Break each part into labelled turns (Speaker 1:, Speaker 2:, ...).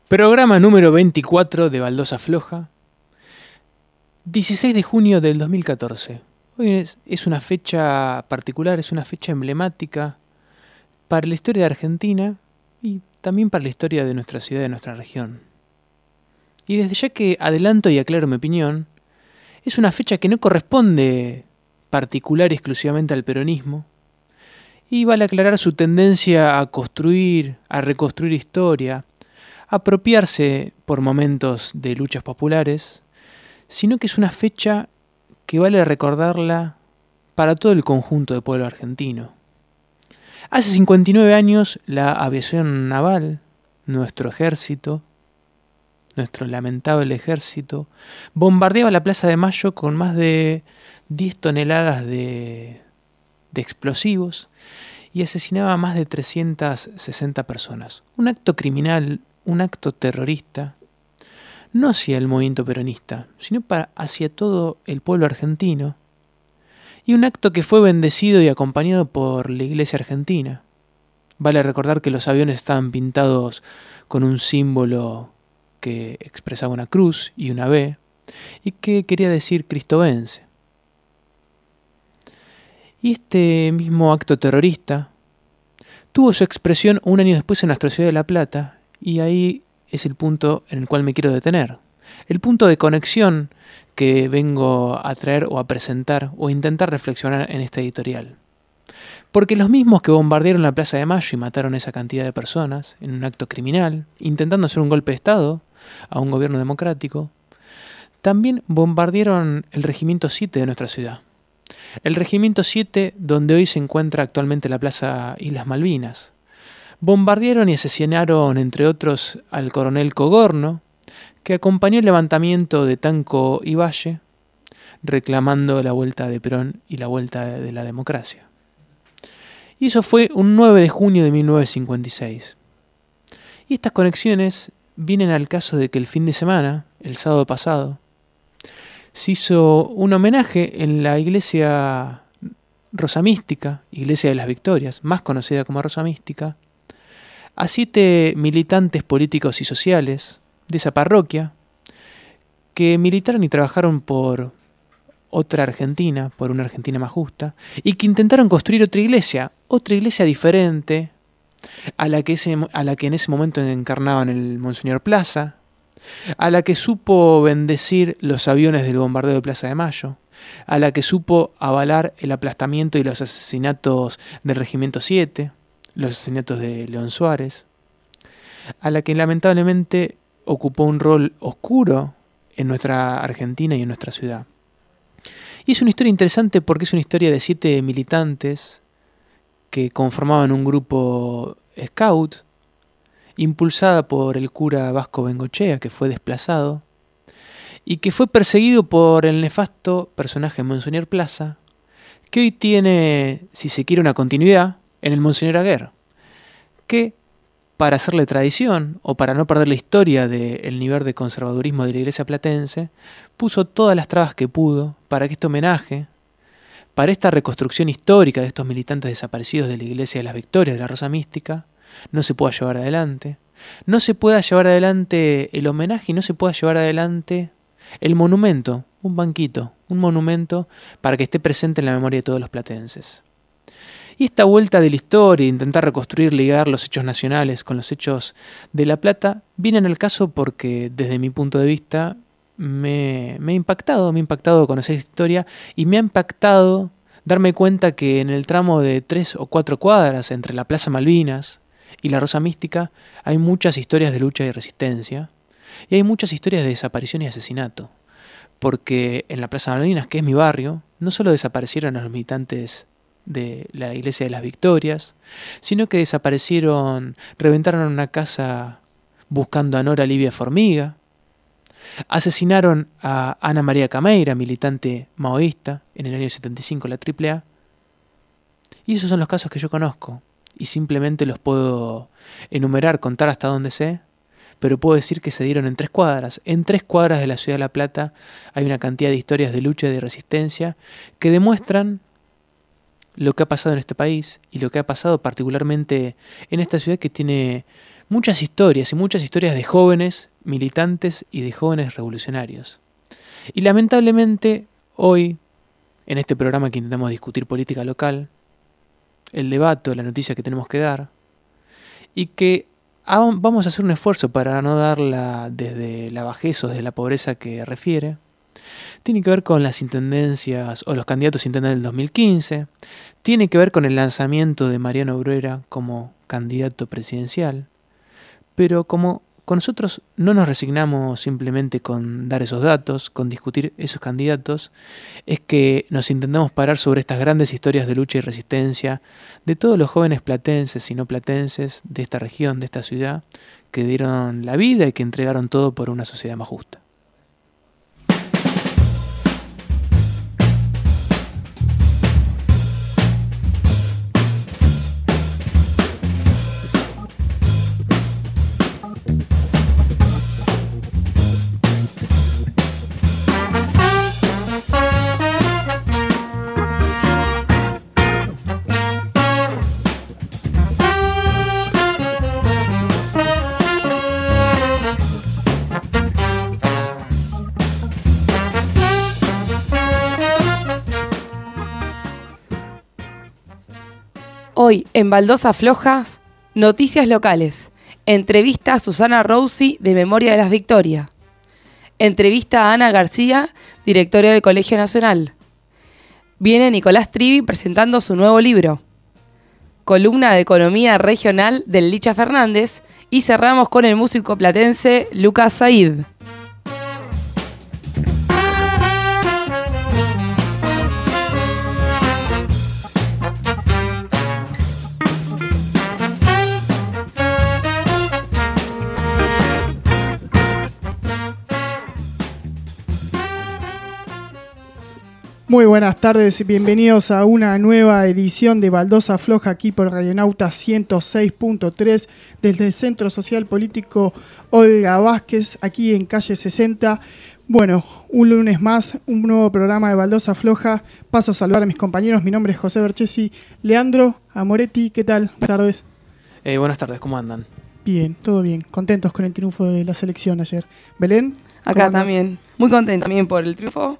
Speaker 1: Programa número 24 de Baldosa Floja, 16 de junio del 2014. Hoy es una fecha particular, es una fecha emblemática para la historia de Argentina y también para la historia de nuestra ciudad y de nuestra región. Y desde ya que adelanto y aclaro mi opinión, es una fecha que no corresponde particular y exclusivamente al peronismo, y vale aclarar su tendencia a construir, a reconstruir historia, apropiarse por momentos de luchas populares, sino que es una fecha que vale recordarla para todo el conjunto del pueblo argentino. Hace 59 años la aviación naval, nuestro ejército, nuestro lamentable ejército, bombardeaba la Plaza de Mayo con más de 10 toneladas de explosivos y asesinaba a más de 360 personas. Un acto criminal, un acto terrorista, no hacia el movimiento peronista, sino hacia todo el pueblo argentino, y un acto que fue bendecido y acompañado por la Iglesia argentina. Vale recordar que los aviones estaban pintados con un símbolo que expresaba una cruz y una B, y que quería decir Cristo vence. Y este mismo acto terrorista tuvo su expresión un año después en nuestra ciudad de La Plata, y ahí es el punto en el cual me quiero detener. El punto de conexión que vengo a traer o a presentar o a intentar reflexionar en esta editorial. Porque los mismos que bombardearon la Plaza de Mayo y mataron a esa cantidad de personas en un acto criminal, intentando hacer un golpe de Estado a un gobierno democrático, también bombardearon el Regimiento 7 de nuestra ciudad. El Regimiento 7, donde hoy se encuentra actualmente la Plaza Islas Malvinas. Bombardearon y asesinaron, entre otros, al coronel Cogorno, que acompañó el levantamiento de Tanco y Valle, reclamando la vuelta de Perón y la vuelta de la democracia. Y eso fue un 9 de junio de 1956. Y estas conexiones vienen al caso de que el fin de semana, el sábado pasado, se hizo un homenaje en la iglesia Rosa Mística, Iglesia de las Victorias, más conocida como Rosa Mística, a 7 militantes políticos y sociales de esa parroquia que militaron y trabajaron por otra Argentina, por una Argentina más justa, y que intentaron construir otra iglesia diferente a la que en ese momento encarnaban el Monseñor Plaza, a la que supo bendecir los aviones del bombardeo de Plaza de Mayo, a la que supo avalar el aplastamiento y los asesinatos del Regimiento 7, los asesinatos de León Suárez, a la que lamentablemente ocupó un rol oscuro en nuestra Argentina y en nuestra ciudad. Y es una historia interesante porque es una historia de 7 militantes que conformaban un grupo scout, impulsada por el cura Vasco Bengochea, que fue desplazado, y que fue perseguido por el nefasto personaje Monseñor Plaza, que hoy tiene, si se quiere, una continuidad en el Monseñor Aguer, que, para hacerle tradición, o para no perder la historia del nivel de conservadurismo de la iglesia platense, puso todas las trabas que pudo para que este homenaje, para esta reconstrucción histórica de estos militantes desaparecidos de la iglesia de las Victorias, de la Rosa Mística, no se pueda llevar adelante. No se pueda llevar adelante el homenaje y no se pueda llevar adelante el monumento, un banquito, un monumento para que esté presente en la memoria de todos los platenses. Y esta vuelta de la historia, intentar reconstruir, ligar los hechos nacionales con los hechos de La Plata, viene en el caso porque desde mi punto de vista me ha impactado conocer esta historia y me ha impactado darme cuenta que en el tramo de 3 o 4 cuadras entre la Plaza Malvinas y la Rosa Mística hay muchas historias de lucha y resistencia y hay muchas historias de desaparición y asesinato, porque en la Plaza Malvinas, que es mi barrio, no solo desaparecieron a los militantes de la Iglesia de las Victorias, sino que reventaron una casa buscando a Nora Livia Formiga, asesinaron a Ana María Cameira, militante maoísta, en el año 75, la AAA, y esos son los casos que yo conozco, y simplemente los puedo enumerar, contar hasta donde sé, pero puedo decir que se dieron en 3 cuadras. En 3 cuadras de la ciudad de La Plata hay una cantidad de historias de lucha y de resistencia que demuestran lo que ha pasado en este país y lo que ha pasado particularmente en esta ciudad que tiene muchas historias y muchas historias de jóvenes militantes y de jóvenes revolucionarios. Y lamentablemente hoy, en este programa que intentamos discutir política local, el debate, la noticia que tenemos que dar, y que vamos a hacer un esfuerzo para no darla desde la bajeza o desde la pobreza que refiere, tiene que ver con las intendencias o los candidatos a intendente del 2015, tiene que ver con el lanzamiento de Mariano Bruera como candidato presidencial, pero como con nosotros no nos resignamos simplemente con dar esos datos, con discutir esos candidatos, es que nos intentamos parar sobre estas grandes historias de lucha y resistencia de todos los jóvenes platenses y no platenses de esta región, de esta ciudad, que dieron la vida y que entregaron todo por una sociedad más justa.
Speaker 2: Hoy, en Baldosa Flojas, noticias locales. Entrevista a Susana Rossi, de Memoria de las Victorias. Entrevista a Ana García, directora del Colegio Nacional. Viene Nicolás Trivi presentando su nuevo libro. Columna de Economía Regional del Licha Fernández. Y cerramos con el músico platense Lucas Said.
Speaker 3: Muy buenas tardes, bienvenidos a una nueva edición de Baldosa Floja aquí por Radionauta 106.3 desde el Centro Social Político Olga Vázquez, aquí en calle 60. Bueno, un lunes más, un nuevo programa de Baldosa Floja. Paso a saludar a mis compañeros, mi nombre es José Berchesi. Leandro Amoretti, ¿qué tal? Buenas tardes.
Speaker 1: Buenas tardes, ¿cómo andan?
Speaker 3: Bien, todo bien, contentos con el triunfo de la selección ayer. Belén,
Speaker 2: acá también, muy contenta también por el triunfo.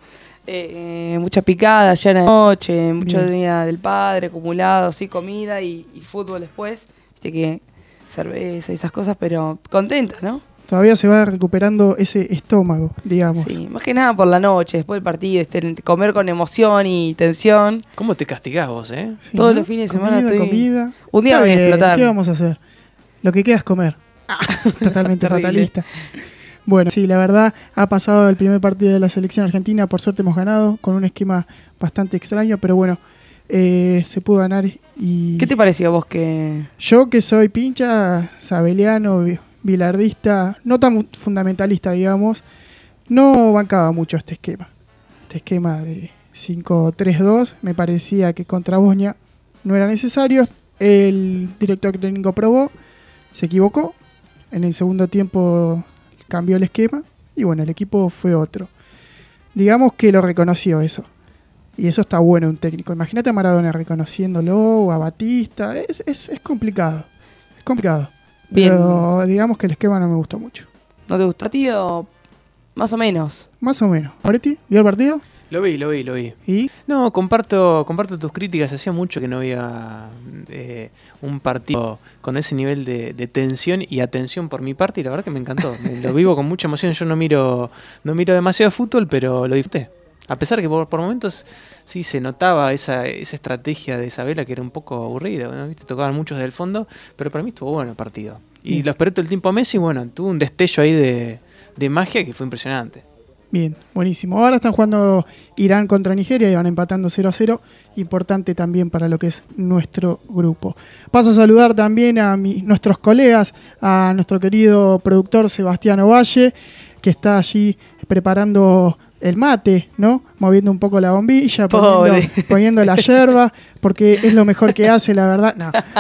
Speaker 2: Mucha picada ayer de noche, mucho día del padre acumulado, sí, comida y fútbol después, viste que cerveza y esas cosas, pero contenta, ¿no?
Speaker 3: Todavía se va recuperando ese estómago, digamos.
Speaker 2: Sí, más que nada por la noche, después del partido, comer con emoción y tensión.
Speaker 1: ¿Cómo te castigás vos,
Speaker 3: Sí,
Speaker 2: todos
Speaker 3: ¿no?
Speaker 2: los fines de semana
Speaker 3: comida.
Speaker 2: Un día voy a explotar.
Speaker 3: ¿Qué vamos a hacer? Lo que queda es comer. Totalmente fatalista. Bueno, sí, la verdad ha pasado el primer partido de la selección argentina, por suerte hemos ganado, con un esquema bastante extraño, pero bueno, se pudo ganar. Y
Speaker 2: ¿qué te pareció a vos que...?
Speaker 3: Yo que soy pincha, sabeliano, bilardista, no tan fundamentalista, digamos, no bancaba mucho este esquema. Este esquema de 5-3-2, me parecía que contra Bosnia no era necesario. El director técnico probó, se equivocó, en el segundo tiempo cambió el esquema y bueno, el equipo fue otro. Digamos que lo reconoció eso. Y eso está bueno un técnico. Imagínate a Maradona reconociéndolo o a Batista. Es complicado. Es complicado.
Speaker 2: Bien.
Speaker 3: Pero digamos que el esquema no me gustó mucho.
Speaker 2: ¿No te gustó el partido? Más o menos.
Speaker 3: Más o menos. ¿Moretti? ¿Vio el partido?
Speaker 1: Lo vi.
Speaker 3: ¿Y?
Speaker 1: No, comparto tus críticas. Hacía mucho que no había un partido con ese nivel de tensión y atención por mi parte, y la verdad que me encantó. Lo vivo con mucha emoción. Yo no miro demasiado fútbol, pero lo disfruté. A pesar que por momentos sí se notaba esa estrategia de Isabela que era un poco aburrida, ¿no? ¿Viste? Tocaban muchos del fondo, pero para mí estuvo bueno el partido. Y lo esperé todo el tiempo a Messi, bueno, tuvo un destello ahí de magia que fue impresionante.
Speaker 3: Bien, buenísimo. Ahora están jugando Irán contra Nigeria y van empatando 0-0. Importante también para lo que es nuestro grupo. Paso a saludar también a nuestros colegas, a nuestro querido productor Sebastián Ovalle, que está allí preparando el mate, ¿no? Moviendo un poco la bombilla, poniendo la yerba, porque es lo mejor que hace, la verdad.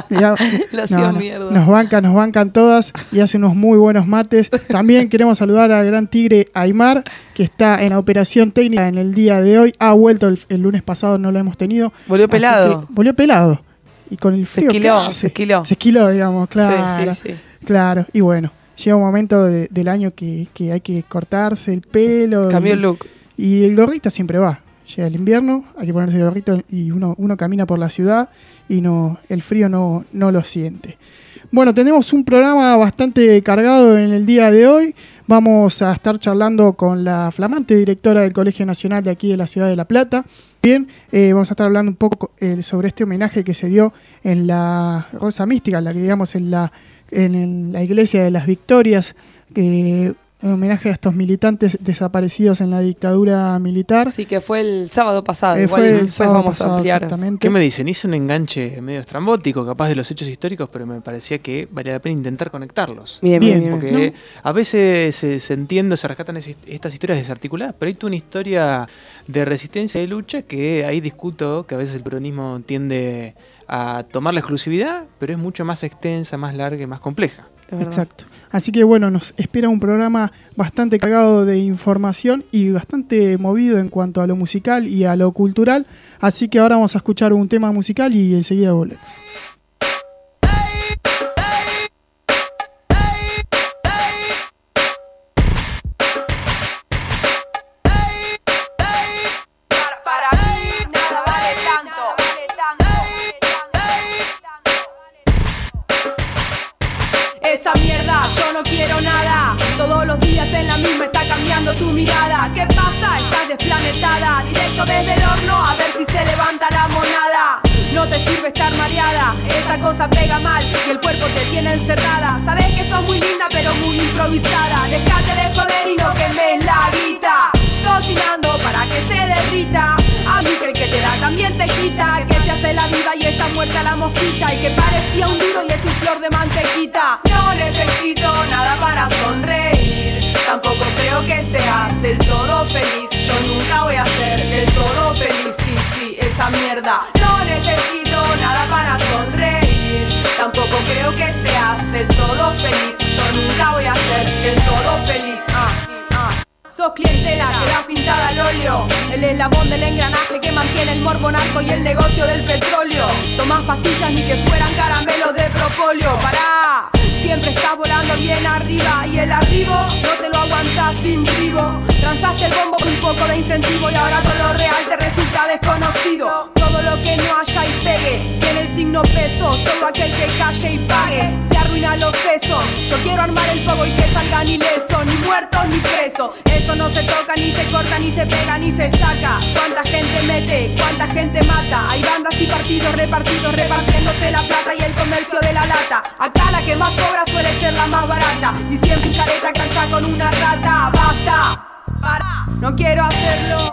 Speaker 3: Nos bancan todas y hace unos muy buenos mates. También queremos saludar al gran tigre Aymar, que está en la operación técnica en el día de hoy. Ha vuelto el lunes pasado, no lo hemos tenido.
Speaker 2: Volvió pelado.
Speaker 3: Y con el frío
Speaker 2: se esquiló,
Speaker 3: digamos, claro.
Speaker 2: Sí.
Speaker 3: Claro, y bueno, llega un momento del año que hay que cortarse el pelo.
Speaker 2: Cambió el look.
Speaker 3: Y el gorrito siempre va. Llega el invierno, hay que ponerse el gorrito y uno camina por la ciudad y el frío no lo siente. Bueno, tenemos un programa bastante cargado en el día de hoy. Vamos a estar charlando con la flamante directora del Colegio Nacional de aquí de la ciudad de La Plata. Bien, vamos a estar hablando un poco sobre este homenaje que se dio en la Rosa Mística, la que digamos en la Iglesia de las Victorias, en homenaje a estos militantes desaparecidos en la dictadura militar.
Speaker 2: Sí, que fue el sábado pasado.
Speaker 3: Igual
Speaker 2: fue el
Speaker 3: después
Speaker 2: sábado
Speaker 3: vamos
Speaker 2: pasado,
Speaker 3: a ampliar.
Speaker 2: exactamente.
Speaker 1: ¿Qué me dicen? Hice un enganche medio estrambótico, capaz de los hechos históricos, pero me parecía que valía la pena intentar conectarlos.
Speaker 2: Bien.
Speaker 1: Porque a veces se entiende, se rescatan estas historias desarticuladas, pero hay toda una historia de resistencia y de lucha que ahí discuto que a veces el peronismo tiende a tomar la exclusividad, pero es mucho más extensa, más larga y más compleja.
Speaker 3: Exacto. Así que bueno, nos espera un programa bastante cargado de información y bastante movido en cuanto a lo musical y a lo cultural. Así que ahora vamos a escuchar un tema musical y enseguida volvemos.
Speaker 4: Esa mierda, yo no quiero nada. Todos los días en la misma está cambiando tu mirada. ¿Qué pasa? Estás desplanetada. Directo desde el horno a ver si se levanta la monada. No te sirve estar mareada, esa cosa pega mal y el cuerpo te tiene encerrada. Sabes que sos muy linda pero muy improvisada. Dejate de joder y no quemes la guita. Cocinando para que se derrita. A mí que el que te da también te quita. Que se hace la viva y está muerta la mosquita. Y que parecía un duro y es un flor de mantequita. No necesito nada para sonreír. Tampoco creo que seas del todo feliz. Yo nunca voy a ser del todo feliz. Sí, esa mierda. No necesito nada para sonreír. Tampoco creo que seas del todo feliz. Yo nunca voy a ser del todo feliz. Sos clientela que da pintada al óleo. El eslabón del engranaje que mantiene el morbo narco y el negocio del petróleo. Tomás pastillas ni que fueran caramelos de propóleo. Pará, siempre estás volando bien arriba. Y el arribo no te lo aguantás sin vivo. Transaste el bombo con un poco de incentivo. Y ahora todo lo real te resulta desconocido. Todo lo que no haya y pegue tiene el signo peso. Todo aquel que calle y pague se arruina los sesos. Yo quiero armar el pogo y que salgan ilesos. Ni muertos ni presos. Eso no se toca, ni se corta, ni se pega, ni se saca. Cuánta gente mete, cuánta gente mata. Hay bandas y partidos repartidos, repartiéndose la plata y el comercio de la lata. Acá la que más cobra suele ser la más barata. Y siempre un careta calza con una rata. Basta, para, no quiero hacerlo.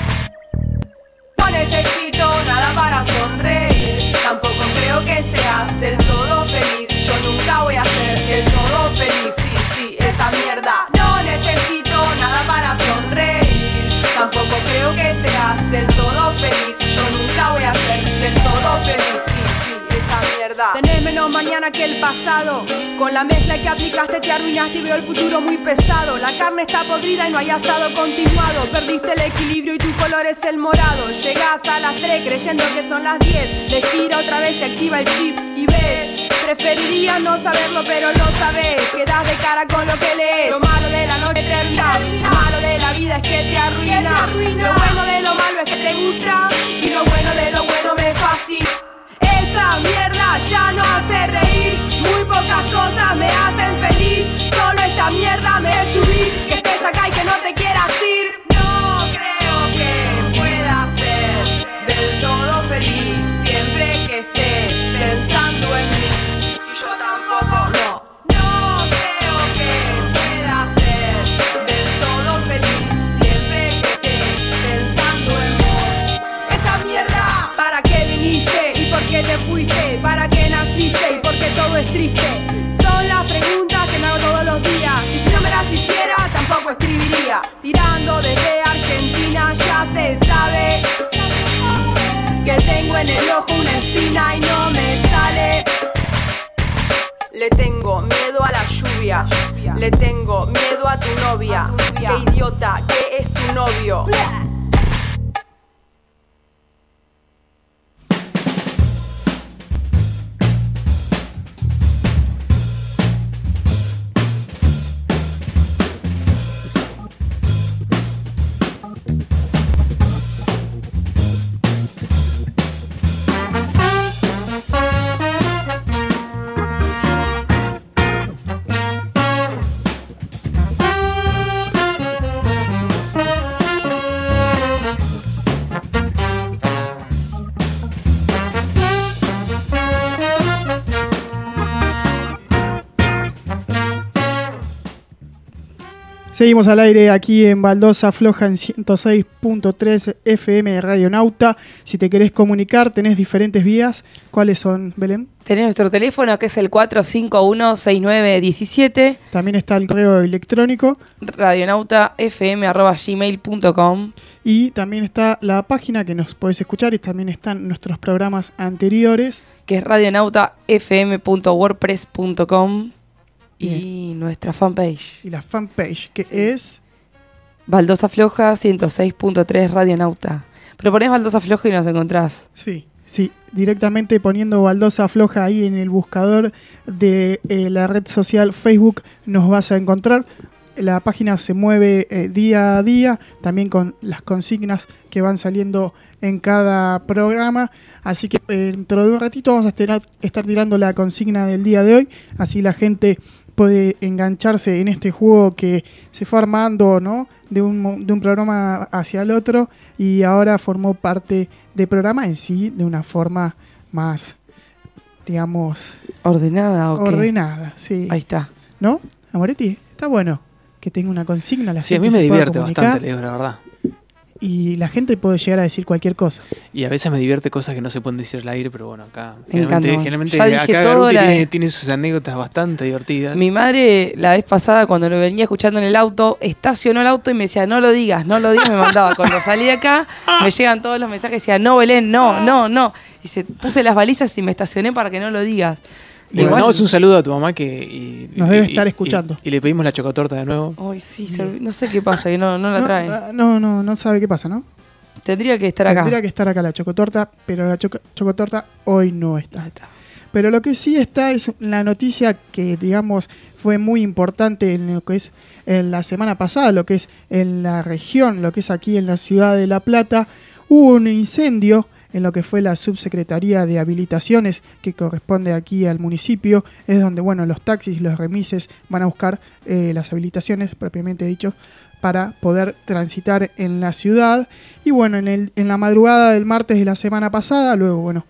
Speaker 4: No necesito nada para sonreír. Tampoco creo que seas del todo feliz. Yo nunca voy a ser del todo feliz. Sí, esa mierda. No necesito nada para sonreír. Tampoco creo que seas del todo feliz. Yo nunca voy a ser del todo feliz. Sí, esa mierda. Tenés menos mañana que el pasado. Con la mezcla que aplicaste te arruinaste y veo el futuro muy pesado. La carne está podrida y no hay asado continuado. Perdiste el equilibrio y tu color es el morado. Llegás a las 3 creyendo que son las 10. De gira otra vez se activa el chip y ves. Preferiría no saberlo pero lo sabes. Quedás de cara con lo que lees. Lo malo de la noche termina. Lo malo de la vida es que te arruina. Lo bueno de lo malo es que te gusta. Y lo bueno de lo bueno me fascina. Esa mierda ya no hace reír. Muy pocas cosas me hacen feliz. Solo esta mierda me hace subir. Que estés acá y que no te quieras ir. No creo que pueda ser del todo feliz siempre que estés pensando en mí. Y yo tampoco, no creo que pueda ser del todo feliz siempre que estés pensando en vos. Esa mierda, ¿para qué viniste? ¿Y por qué te fuiste? ¿Para qué naciste? ¿Y por qué todo es triste? Son las preguntas que me hago todos los días. Y si no me las hiciera, tampoco escribiría. Tirando desde Argentina ya se sabe que tengo en el ojo una espina y no me sale. Le tengo miedo a la lluvia. Le tengo miedo a tu novia. Qué idiota, que es tu novio.
Speaker 3: Seguimos al aire aquí en Baldosa Floja en 106.3 FM de Radio Nauta. Si te querés comunicar, tenés diferentes vías. ¿Cuáles son, Belén?
Speaker 2: Tenés nuestro teléfono que es el 451-6917.
Speaker 3: También está el correo electrónico.
Speaker 2: radionautafm@gmail.com.
Speaker 3: Y también está la página que nos podés escuchar y también están nuestros programas anteriores.
Speaker 2: Que es radionautafm.wordpress.com. Y nuestra fanpage.
Speaker 3: Y la fanpage, que es...
Speaker 2: Baldosa Floja 106.3 Radionauta. Pero ponés Baldosa Floja y nos encontrás.
Speaker 3: Sí, directamente poniendo Baldosa Floja ahí en el buscador de la red social Facebook nos vas a encontrar. La página se mueve día a día, también con las consignas que van saliendo en cada programa. Así que dentro de un ratito vamos a estar tirando la consigna del día de hoy. Así la gente puede engancharse en este juego que se fue armando, ¿no? de un programa hacia el otro, y ahora formó parte del programa en sí de una forma más, digamos...
Speaker 2: ¿Ordenada o qué?
Speaker 3: Ordenada, sí.
Speaker 2: Ahí está.
Speaker 3: ¿No, Amoretti? Está bueno que tenga una consigna. La
Speaker 1: Sí, a
Speaker 3: gente
Speaker 1: mí me
Speaker 3: se pueda
Speaker 1: divierte
Speaker 3: comunicar,
Speaker 1: bastante, le digo la verdad.
Speaker 3: y la gente puede llegar a decir cualquier cosa.
Speaker 1: Y a veces me divierte cosas que no se pueden decir al aire, pero bueno, acá
Speaker 2: Me encanta.
Speaker 1: generalmente
Speaker 2: Ya dije
Speaker 1: acá
Speaker 2: todo,
Speaker 1: Garuti tiene sus anécdotas bastante divertidas.
Speaker 2: Mi madre, la vez pasada, cuando lo venía escuchando en el auto, estacionó el auto y me decía, no lo digas, me mandaba. Cuando salí de acá, me llegan todos los mensajes, decía, no, Belén, no. Y puse las balizas y me estacioné para que no lo digas.
Speaker 1: Le mandamos un saludo a tu mamá que
Speaker 3: nos debe estar escuchando.
Speaker 1: Y le pedimos la chocotorta de nuevo.
Speaker 2: Ay, sí, no sé qué pasa, que no la trae.
Speaker 3: No sabe qué pasa, ¿no?
Speaker 2: Tendría que estar acá.
Speaker 3: Tendría que estar acá la chocotorta, pero la chocotorta hoy no está.
Speaker 2: Ahí está.
Speaker 3: Pero lo que sí está es la noticia que, digamos, fue muy importante en lo que es en la semana pasada, lo que es en la región, lo que es aquí en la ciudad de La Plata. Hubo un incendio en lo que fue la subsecretaría de habilitaciones que corresponde aquí al municipio. Es donde, bueno, los taxis, los remises van a buscar las habilitaciones, propiamente dicho, para poder transitar en la ciudad. Y bueno, en la madrugada del martes de la semana pasada, luego, bueno,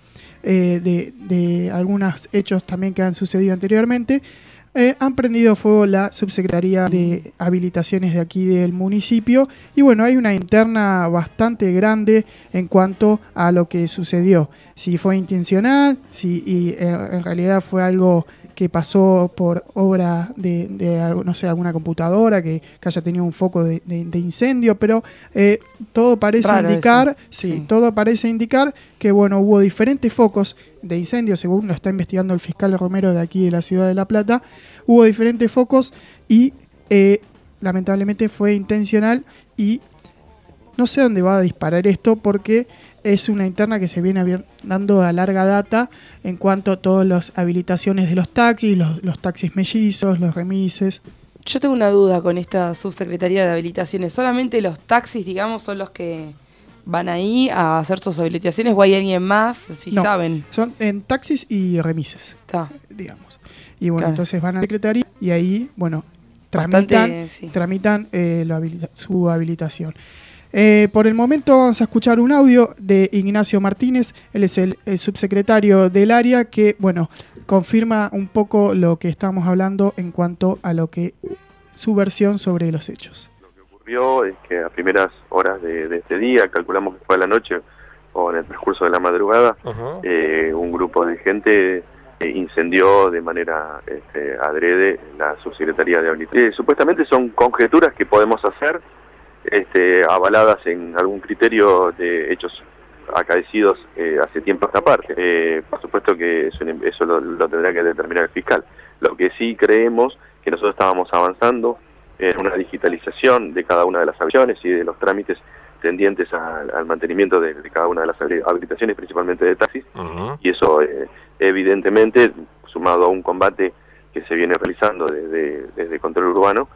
Speaker 3: de algunos hechos también que han sucedido anteriormente, han prendido fuego la subsecretaría de habilitaciones de aquí del municipio. Y bueno, hay una interna bastante grande en cuanto a lo que sucedió. Si fue intencional, si en realidad fue algo que pasó por obra de no sé, alguna computadora que haya tenido un foco de incendio, pero todo parece indicar, sí, todo parece indicar que bueno, hubo diferentes focos de incendio, según lo está investigando el fiscal Romero de aquí de la ciudad de La Plata. Hubo diferentes focos y lamentablemente fue intencional, y no sé dónde va a disparar esto porque es una interna que se viene dando a larga data en cuanto a todas las habilitaciones de los taxis, los taxis mellizos, los remises.
Speaker 2: Yo tengo una duda con esta subsecretaría de habilitaciones. ¿Solamente los taxis, digamos, son los que van ahí a hacer sus habilitaciones o hay alguien más, si
Speaker 3: No,
Speaker 2: saben?
Speaker 3: son en taxis y remises,
Speaker 2: Está.
Speaker 3: digamos. Y bueno,
Speaker 2: Claro.
Speaker 3: entonces van a la secretaría y ahí, bueno,
Speaker 2: Bastante,
Speaker 3: tramitan su habilitación. Por el momento vamos a escuchar un audio de Ignacio Martínez. Él es el subsecretario del área que, bueno, confirma un poco lo que estamos hablando en cuanto a lo que su versión sobre los hechos.
Speaker 5: Lo que ocurrió es que a primeras horas de este día, calculamos que fue a la noche o en el transcurso de la madrugada, un grupo de gente incendió de manera adrede la subsecretaría de habilitación. Supuestamente son conjeturas que podemos hacer, avaladas en algún criterio de hechos acaecidos hace tiempo a esta parte. Por supuesto que eso lo tendrá que determinar el fiscal. Lo que sí creemos que nosotros estábamos avanzando en una digitalización de cada una de las habilitaciones y de los trámites tendientes al mantenimiento de cada una de las habilitaciones, principalmente de taxis, y eso evidentemente, sumado a un combate que se viene realizando desde Control Urbano,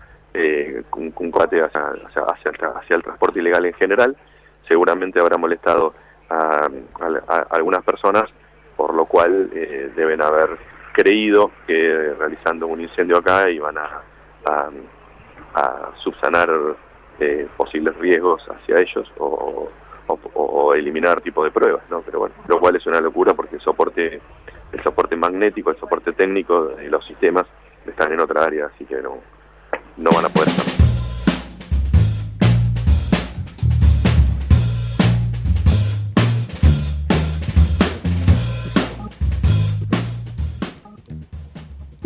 Speaker 5: un combate hacia el transporte ilegal en general, seguramente habrá molestado a algunas personas, por lo cual deben haber creído que realizando un incendio acá iban a subsanar posibles riesgos hacia ellos o eliminar tipo de pruebas, ¿no? Pero bueno, lo cual es una locura porque el soporte magnético, el soporte técnico de los sistemas están en otra área, así que no van a poder estar.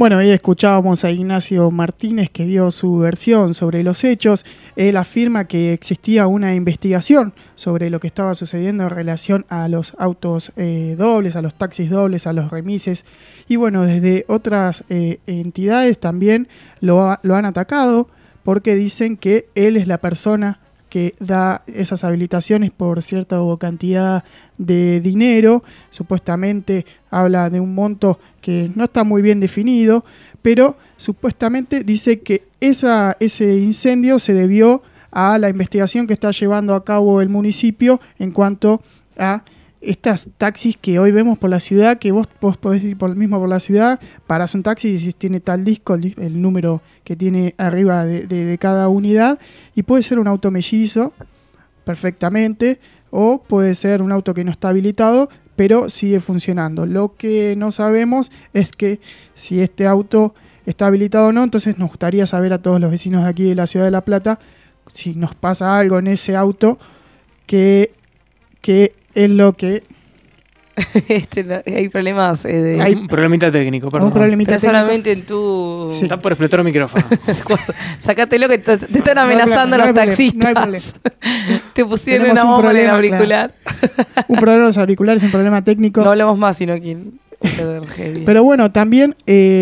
Speaker 3: Bueno, ahí escuchábamos a Ignacio Martínez, que dio su versión sobre los hechos. Él afirma que existía una investigación sobre lo que estaba sucediendo en relación a los autos dobles, a los taxis dobles, a los remises. Y bueno, desde otras entidades también lo han atacado, porque dicen que él es la persona que da esas habilitaciones por cierta cantidad de dinero. Supuestamente habla de un monto que no está muy bien definido, pero supuestamente dice que ese incendio se debió a la investigación que está llevando a cabo el municipio en cuanto a estas taxis que hoy vemos por la ciudad, que vos podés ir por la ciudad, parás un taxi y decís tiene tal disco, el número que tiene arriba de cada unidad, y puede ser un auto mellizo perfectamente, o puede ser un auto que no está habilitado, pero sigue funcionando. Lo que no sabemos es que si este auto está habilitado o no, entonces nos gustaría saber a todos los vecinos de aquí de la ciudad de La Plata si nos pasa algo en ese auto, que es lo que...
Speaker 2: hay problemas
Speaker 1: Hay un problemita técnico, perdón.
Speaker 3: Un problemita
Speaker 2: pero
Speaker 3: técnico.
Speaker 2: solamente en tu...
Speaker 3: Sí.
Speaker 1: Está por explotar el micrófono.
Speaker 2: Sácatelo que te están amenazando
Speaker 3: No hay
Speaker 2: los
Speaker 3: problema,
Speaker 2: taxistas.
Speaker 3: no hay problema.
Speaker 2: Te pusieron
Speaker 3: Tenemos
Speaker 2: una
Speaker 3: un
Speaker 2: bomba en el
Speaker 3: problema,
Speaker 2: auricular.
Speaker 3: Un problema en los auriculares, un problema técnico.
Speaker 2: No hablamos más, sino quien...
Speaker 3: Pero bueno, también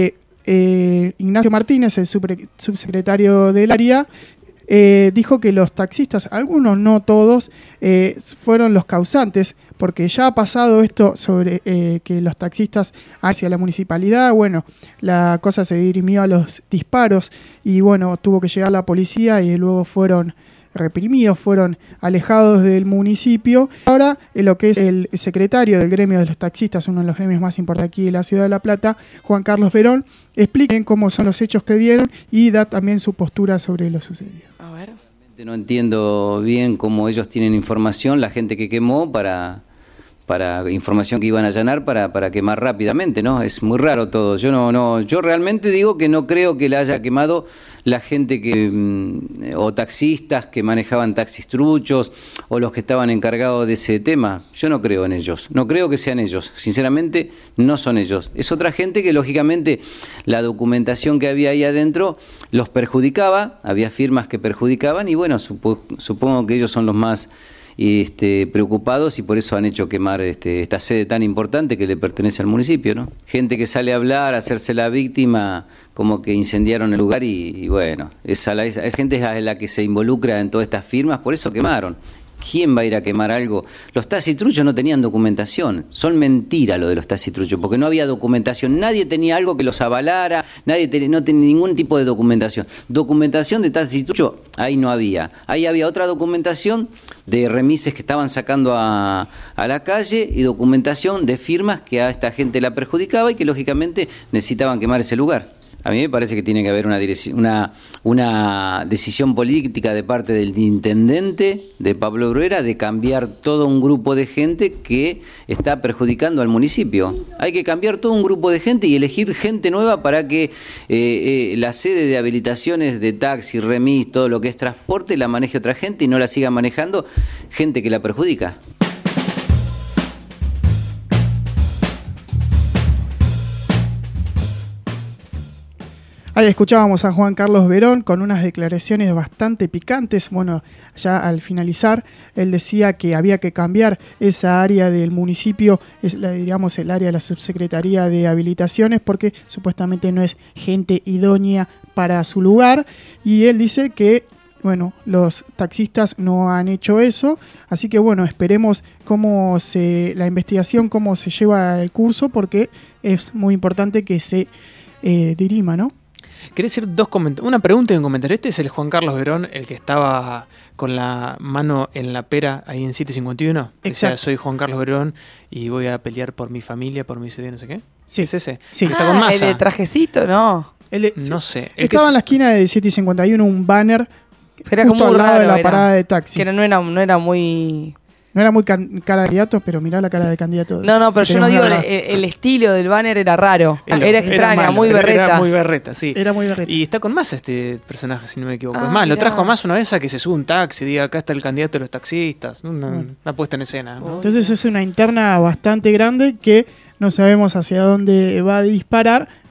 Speaker 3: Ignacio Martínez, el subsecretario del área, dijo que los taxistas, algunos no todos, fueron los causantes, porque ya ha pasado esto sobre que los taxistas hacia la municipalidad. Bueno, la cosa se dirimió a los disparos y bueno, tuvo que llegar la policía y luego fueron reprimidos, fueron alejados del municipio. Ahora, lo que es el secretario del gremio de los taxistas, uno de los gremios más importantes aquí de la ciudad de La Plata, Juan Carlos Verón, explica cómo son los hechos que dieron y da también su postura sobre lo sucedido.
Speaker 2: A ver.
Speaker 6: No entiendo bien cómo ellos tienen información, la gente que quemó, para información que iban a allanar para quemar rápidamente, ¿no? Es muy raro todo. Yo realmente digo que no creo que la haya quemado la gente o taxistas que manejaban taxis truchos o los que estaban encargados de ese tema. Yo no creo en ellos, no creo que sean ellos. Sinceramente, no son ellos. Es otra gente que lógicamente la documentación que había ahí adentro los perjudicaba, había firmas que perjudicaban y bueno, supongo que ellos son los más preocupados y por eso han hecho quemar esta sede tan importante que le pertenece al municipio, ¿no? Gente que sale a hablar, a hacerse la víctima, como que incendiaron el lugar y bueno, esa gente es la que se involucra en todas estas firmas, por eso quemaron. ¿Quién va a ir a quemar algo? Los taxitruchos no tenían documentación. Son mentira lo de los taxitruchos, porque no había documentación. Nadie tenía algo que los avalara, no tenía ningún tipo de documentación. Documentación de taxitrucho, ahí no había. Ahí había otra documentación de remises que estaban sacando a la calle y documentación de firmas que a esta gente la perjudicaba y que lógicamente necesitaban quemar ese lugar. A mí me parece que tiene que haber una decisión política de parte del intendente de Pablo Bruera de cambiar todo un grupo de gente que está perjudicando al municipio. Hay que cambiar todo un grupo de gente y elegir gente nueva para que la sede de habilitaciones de taxi, remis, todo lo que es transporte la maneje otra gente y no la siga manejando gente que la perjudica.
Speaker 3: Ahí escuchábamos a Juan Carlos Verón con unas declaraciones bastante picantes. Bueno, ya al finalizar, él decía que había que cambiar esa área del municipio, digamos el área de la subsecretaría de habilitaciones, porque supuestamente no es gente idónea para su lugar. Y él dice que, bueno, los taxistas no han hecho eso. Así que, bueno, esperemos la investigación, cómo se lleva el curso, porque es muy importante que se dirima, ¿no?
Speaker 1: Quería decir una pregunta y un comentario. Este es el Juan Carlos Verón, el que estaba con la mano en la pera ahí en 751.
Speaker 3: Exacto.
Speaker 1: O sea, soy Juan Carlos Verón y voy a pelear por mi familia, por mi ciudad, no sé qué.
Speaker 3: Sí.
Speaker 1: ¿Es ese?
Speaker 3: Sí.
Speaker 1: Que está con masa.
Speaker 2: ¿El de trajecito? No.
Speaker 1: No sé.
Speaker 3: Estaba en la esquina de 751 un banner
Speaker 2: Era
Speaker 3: justo
Speaker 2: como
Speaker 3: al lado
Speaker 2: raro,
Speaker 3: de la parada de taxi.
Speaker 2: Que no era muy...
Speaker 3: No era muy cara de candidato, pero mirá la cara de candidato.
Speaker 2: No, pero yo no digo, el estilo del banner era raro. Era extraña,
Speaker 1: malo,
Speaker 2: muy berreta.
Speaker 1: Era muy berreta, sí.
Speaker 3: Era muy berreta.
Speaker 1: Y está con masa este personaje, si no me equivoco. Es más, lo trajo más una vez a que se sube un taxi y diga, acá está el candidato de los taxistas. Una puesta en escena, ¿no?
Speaker 3: Entonces es una interna bastante grande que no sabemos hacia dónde va a disparar,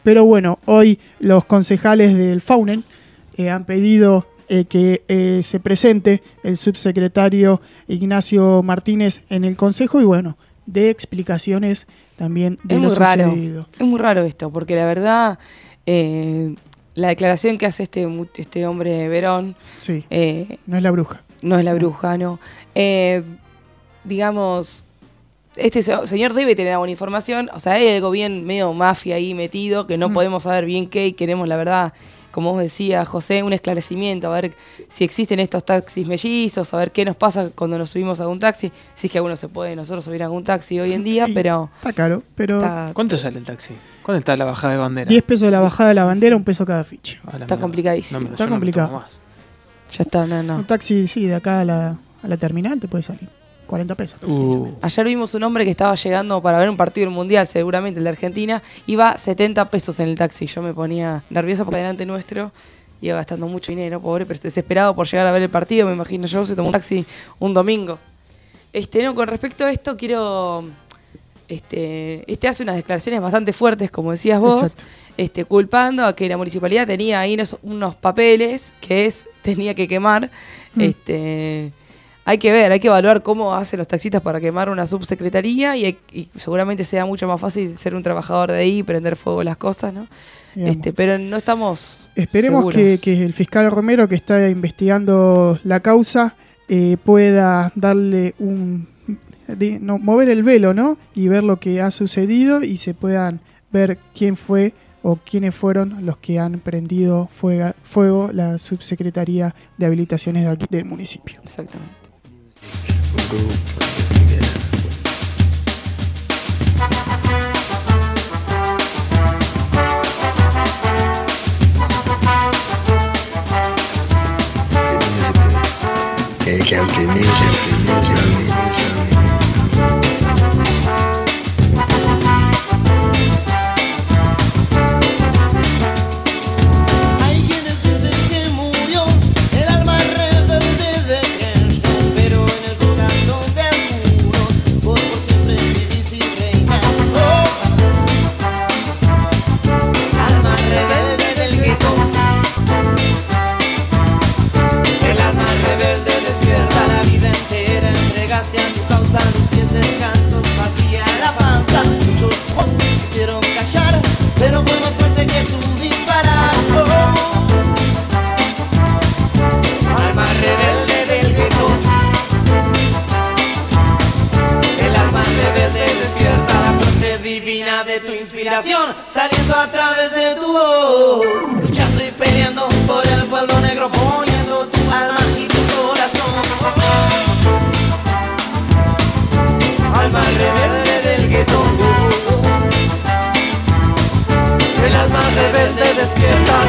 Speaker 3: Pero bueno, hoy los concejales del Faunen han pedido que se presente el subsecretario Ignacio Martínez en el Consejo y bueno, dé explicaciones también de lo sucedido.
Speaker 2: Es muy raro esto, porque la verdad, la declaración que hace este hombre Verón...
Speaker 3: Sí, no es la bruja.
Speaker 2: No es la bruja, no. Digamos, este señor debe tener alguna información, o sea, hay algo bien medio mafia ahí metido, que no podemos saber bien qué, y queremos, la verdad, como vos decías, José, un esclarecimiento, a ver si existen estos taxis mellizos, a ver qué nos pasa cuando nos subimos a un taxi, si es que alguno se puede nosotros subir a algún taxi hoy en día, pero...
Speaker 3: Está caro, pero...
Speaker 1: ¿Cuánto sale el taxi? ¿Cuánto está la bajada de bandera?
Speaker 3: 10 pesos la bajada de la bandera, 1 peso cada ficha.
Speaker 2: Está complicadísimo.
Speaker 3: Está complicado.
Speaker 2: Ya está, no.
Speaker 3: Un taxi, sí, de acá a la terminal te puede salir 40 pesos.
Speaker 2: Ayer vimos un hombre que estaba llegando para ver un partido del Mundial, seguramente el de Argentina, iba 70 pesos en el taxi. Yo me ponía nervioso porque delante nuestro iba gastando mucho dinero, pobre, pero desesperado por llegar a ver el partido, me imagino yo, se tomó un taxi un domingo. Con respecto a esto quiero... hace unas declaraciones bastante fuertes, como decías vos, culpando a que la municipalidad tenía ahí unos papeles que tenía que quemar. Hay que ver, hay que evaluar cómo hacen los taxistas para quemar una subsecretaría y seguramente sea mucho más fácil ser un trabajador de ahí y prender fuego las cosas, ¿no? Pero no estamos
Speaker 3: Esperemos
Speaker 2: seguros.
Speaker 3: que el fiscal Romero, que está investigando la causa, pueda darle mover el velo, ¿no? Y ver lo que ha sucedido y se puedan ver quién fue o quiénes fueron los que han prendido fuego la subsecretaría de habilitaciones de aquí del municipio.
Speaker 2: Exactamente.
Speaker 7: You can play music.
Speaker 8: Hay quienes dicen que murió el alma rebelde de Kenshon, pero en el corazón de algunos vos por siempre vivís y reinas. Oh, alma rebelde del gueto, el alma rebelde despierta la vida entera, entregaste a tu causa, los pies descansos, vacía la panza. Muchos vos quisieron callar, pero fue más fuerte que su disparar. Oh, alma rebelde del gueto, el alma rebelde despierta la fuente divina de tu inspiración, saliendo a través de tu voz, luchando y peleando por el pueblo negro, poniendo tu alma y tu corazón. Alma rebelde del gueto, el alma rebelde despierta.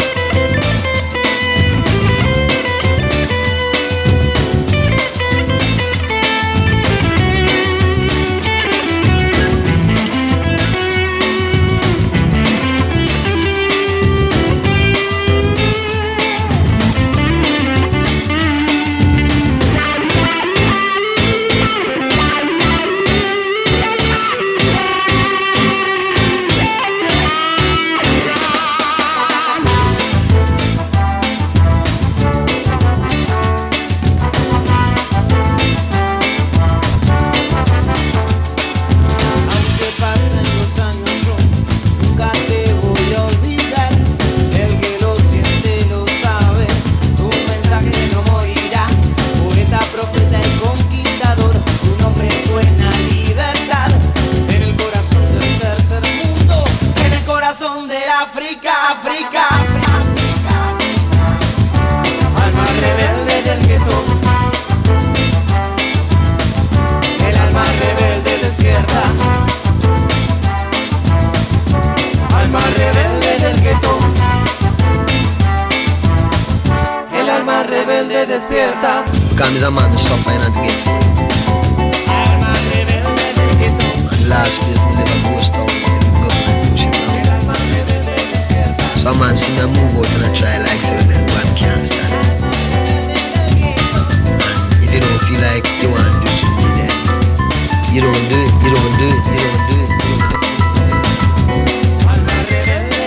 Speaker 7: Come the man suffer and get
Speaker 8: Alma rebelde del gueto,
Speaker 7: and last place never goes down. Government push it down.
Speaker 8: el alma rebelde despierta.
Speaker 7: Some man see me move out and I try like say them one can't stand.
Speaker 8: Alma rebelde del gueto,
Speaker 7: And if you don't feel like you want to do it to me, then you don't do it, you don't do it, you don't do it, you don't do it.
Speaker 8: alma rebelde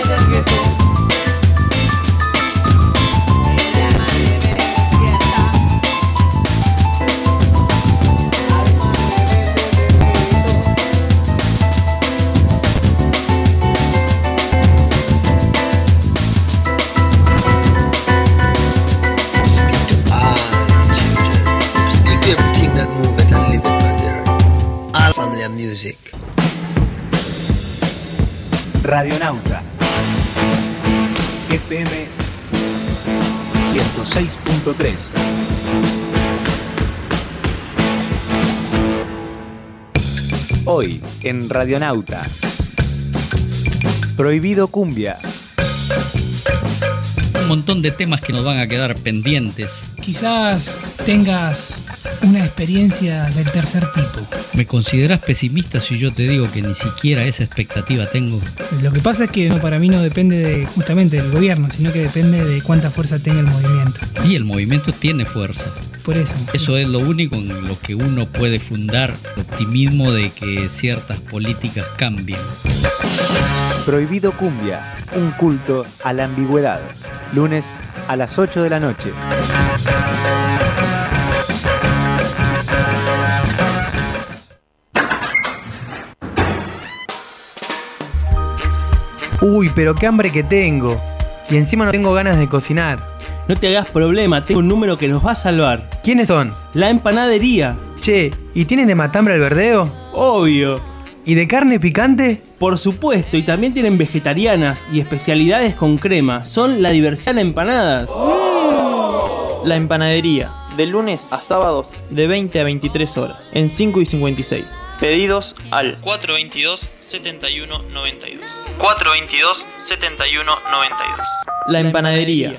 Speaker 7: music.
Speaker 9: Radionauta FM 106.3. Hoy en Radionauta. Prohibido cumbia.
Speaker 10: Un montón de temas que nos van a quedar pendientes.
Speaker 11: Quizás tengas una experiencia del tercer tipo.
Speaker 10: ¿Me consideras pesimista si yo te digo que ni siquiera esa expectativa tengo?
Speaker 11: Lo que pasa es que para mí no depende justamente del gobierno, sino que depende de cuánta fuerza tenga el movimiento.
Speaker 10: Y el movimiento tiene fuerza.
Speaker 11: Por eso.
Speaker 10: Eso es lo único en lo que uno puede fundar el optimismo de que ciertas políticas cambien.
Speaker 9: Prohibido cumbia, un culto a la ambigüedad. Lunes a las 8 de la noche.
Speaker 12: Uy, pero qué hambre que tengo. Y encima no tengo ganas de cocinar.
Speaker 13: No te hagas problema, tengo un número que nos va a salvar.
Speaker 12: ¿Quiénes son?
Speaker 13: La empanadería.
Speaker 12: Che, ¿y tienen de matambre al verdeo?
Speaker 13: Obvio.
Speaker 12: ¿Y de carne picante?
Speaker 13: Por supuesto, y también tienen vegetarianas y especialidades con crema. Son la diversidad en empanadas.
Speaker 1: La empanadería, de lunes a sábados de 20 a 23 horas, en 5 y 56. Pedidos al 422-7192. 422-7192. La empanadería.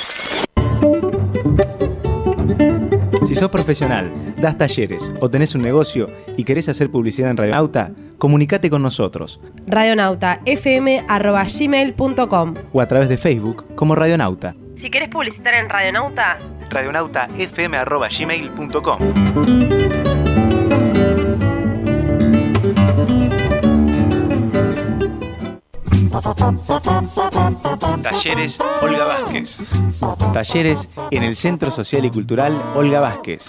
Speaker 9: Si sos profesional, das talleres o tenés un negocio y querés hacer publicidad en Radionauta, comunicate con nosotros.
Speaker 14: radionautafm@gmail.com
Speaker 9: o a través de Facebook como Radionauta.
Speaker 14: Si querés publicitar en Radionauta,
Speaker 9: radionautafm@gmail.com. Talleres Olga Vázquez. Talleres en el Centro Social y Cultural Olga Vázquez.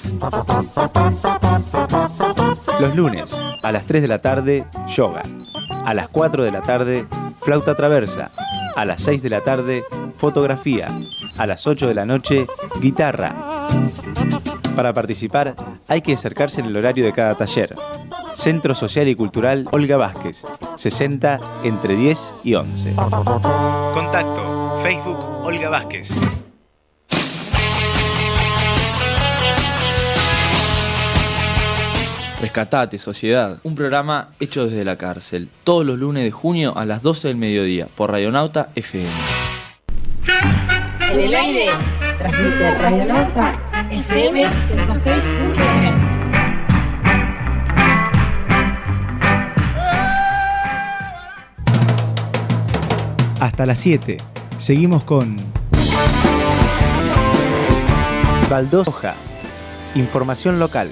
Speaker 9: Los lunes a las 3 de la tarde, yoga. A las 4 de la tarde, flauta traversa. A las 6 de la tarde, fotografía. A las 8 de la noche, guitarra. Para participar, hay que acercarse en el horario de cada taller. Centro Social y Cultural Olga Vázquez, 60 entre 10 y 11. Contacto, Facebook Olga Vázquez.
Speaker 15: Rescatate, sociedad. Un programa hecho desde la cárcel. Todos los lunes de junio a las 12 del mediodía por Radionauta FM.
Speaker 14: en el aire transmite Radionauta FM 106.3.
Speaker 9: Hasta las 7. Seguimos con Baldosa. Información local.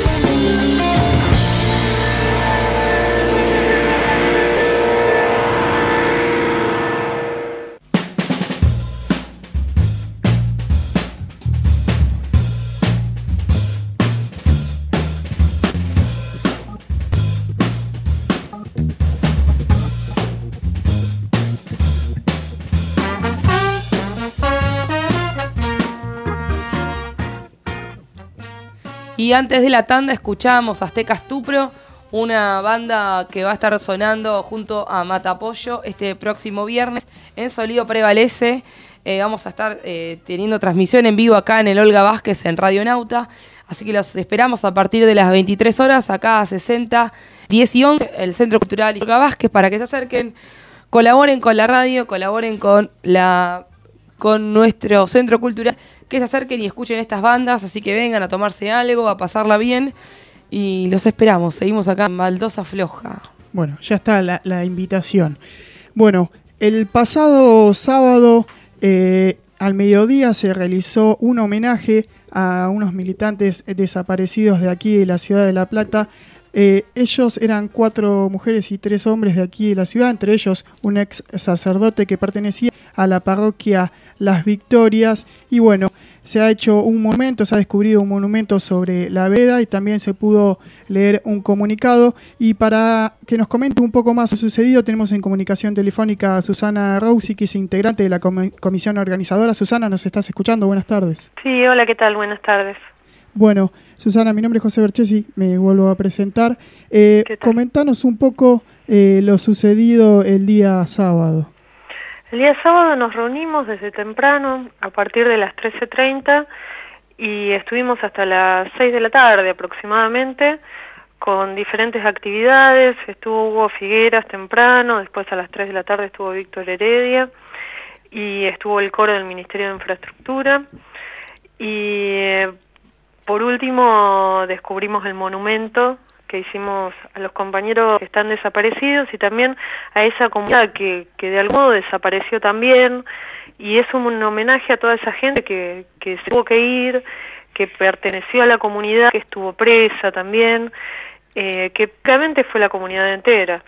Speaker 2: Y antes de la tanda escuchábamos Azteca Stupro, una banda que va a estar sonando junto a Matapollo este próximo viernes en Sonido Prevalece. Vamos a estar teniendo transmisión en vivo acá en el Olga Vázquez en Radionauta. Así que los esperamos a partir de las 23 horas acá a 60, 10 y 11, el Centro Cultural Olga Vázquez, para que se acerquen, colaboren con la radio, colaboren con nuestro centro cultural, que se acerquen y escuchen estas bandas, así que vengan a tomarse algo, a pasarla bien, y los esperamos. Seguimos acá en Baldosa Floja.
Speaker 3: Bueno, ya está la invitación. Bueno, el pasado sábado al mediodía se realizó un homenaje a unos militantes desaparecidos de aquí de la ciudad de La Plata. Ellos eran 4 mujeres y 3 hombres de aquí de la ciudad, entre ellos un ex sacerdote que pertenecía a la parroquia Las Victorias. Y bueno, se ha hecho un monumento, se ha descubrido un monumento sobre la veda y también se pudo leer un comunicado. Y para que nos comente un poco más lo sucedido, tenemos en comunicación telefónica a Susana Rousi, que es integrante de la comisión organizadora. Susana, ¿nos estás escuchando? Buenas tardes.
Speaker 16: Sí, hola, ¿qué tal? Buenas tardes.
Speaker 3: Bueno, Susana, mi nombre es José Berchesi, me vuelvo a presentar. Comentanos un poco lo sucedido el día sábado.
Speaker 16: El día sábado nos reunimos desde temprano, a partir de las 13:30, y estuvimos hasta las 6 de la tarde aproximadamente, con diferentes actividades. Estuvo Hugo Figueras temprano, después a las 3 de la tarde estuvo Víctor Heredia, y estuvo el coro del Ministerio de Infraestructura, y por último descubrimos el monumento que hicimos a los compañeros que están desaparecidos y también a esa comunidad que de algún modo desapareció también, y es un homenaje a toda esa gente que se tuvo que ir, que perteneció a la comunidad, que estuvo presa también, que realmente fue la comunidad entera.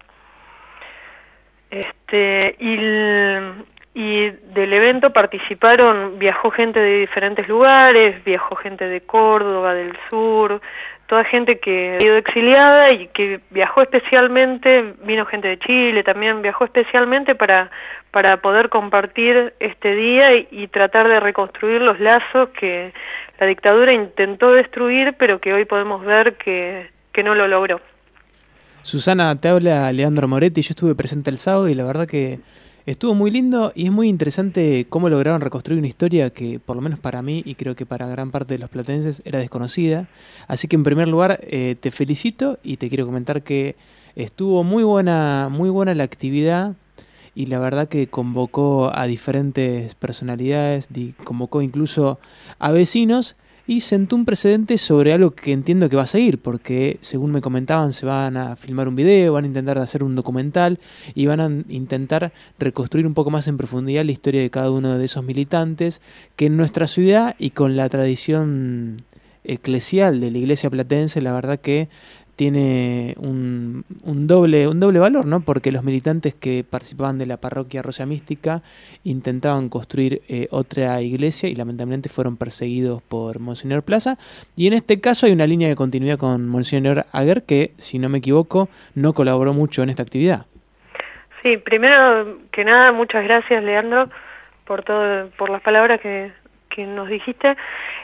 Speaker 16: Y del evento viajó gente de diferentes lugares, viajó gente de Córdoba, del sur, toda gente que ha ido exiliada y que viajó especialmente, vino gente de Chile también, viajó especialmente para poder compartir este día y tratar de reconstruir los lazos que la dictadura intentó destruir, pero que hoy podemos ver que no lo logró.
Speaker 1: Susana, te habla Leandro Moretti. Yo estuve presente el sábado y la verdad que estuvo muy lindo y es muy interesante cómo lograron reconstruir una historia que, por lo menos para mí y creo que para gran parte de los platenses, era desconocida. Así que en primer lugar te felicito y te quiero comentar que estuvo muy buena la actividad y la verdad que convocó a diferentes personalidades, convocó incluso a vecinos y sentó un precedente sobre algo que entiendo que va a seguir, porque según me comentaban se van a filmar un video, van a intentar hacer un documental y van a intentar reconstruir un poco más en profundidad la historia de cada uno de esos militantes que en nuestra ciudad y con la tradición eclesial de la iglesia platense, la verdad que tiene un doble valor, ¿no? Porque los militantes que participaban de la parroquia Rosa Mística intentaban construir otra iglesia y lamentablemente fueron perseguidos por Monseñor Plaza, y en este caso hay una línea de continuidad con Monseñor Aguer que, si no me equivoco, no colaboró mucho en esta actividad.
Speaker 16: Sí, primero que nada, muchas gracias, Leandro, por las palabras que nos dijiste.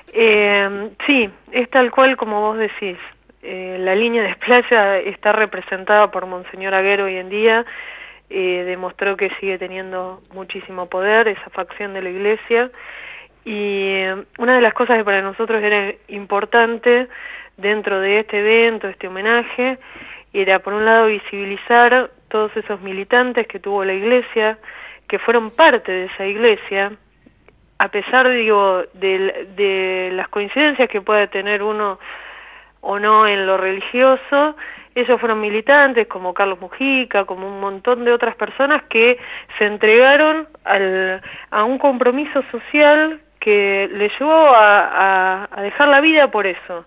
Speaker 16: Sí, es tal cual como vos decís. La línea de playa está representada por Monseñor Aguer hoy en día, demostró que sigue teniendo muchísimo poder esa facción de la iglesia, y una de las cosas que para nosotros era importante dentro de este evento, este homenaje, era por un lado visibilizar todos esos militantes que tuvo la iglesia, que fueron parte de esa iglesia, a pesar, de las coincidencias que pueda tener uno o no en lo religioso. Ellos fueron militantes como Carlos Mujica, como un montón de otras personas que se entregaron a un compromiso social que les llevó a dejar la vida por eso.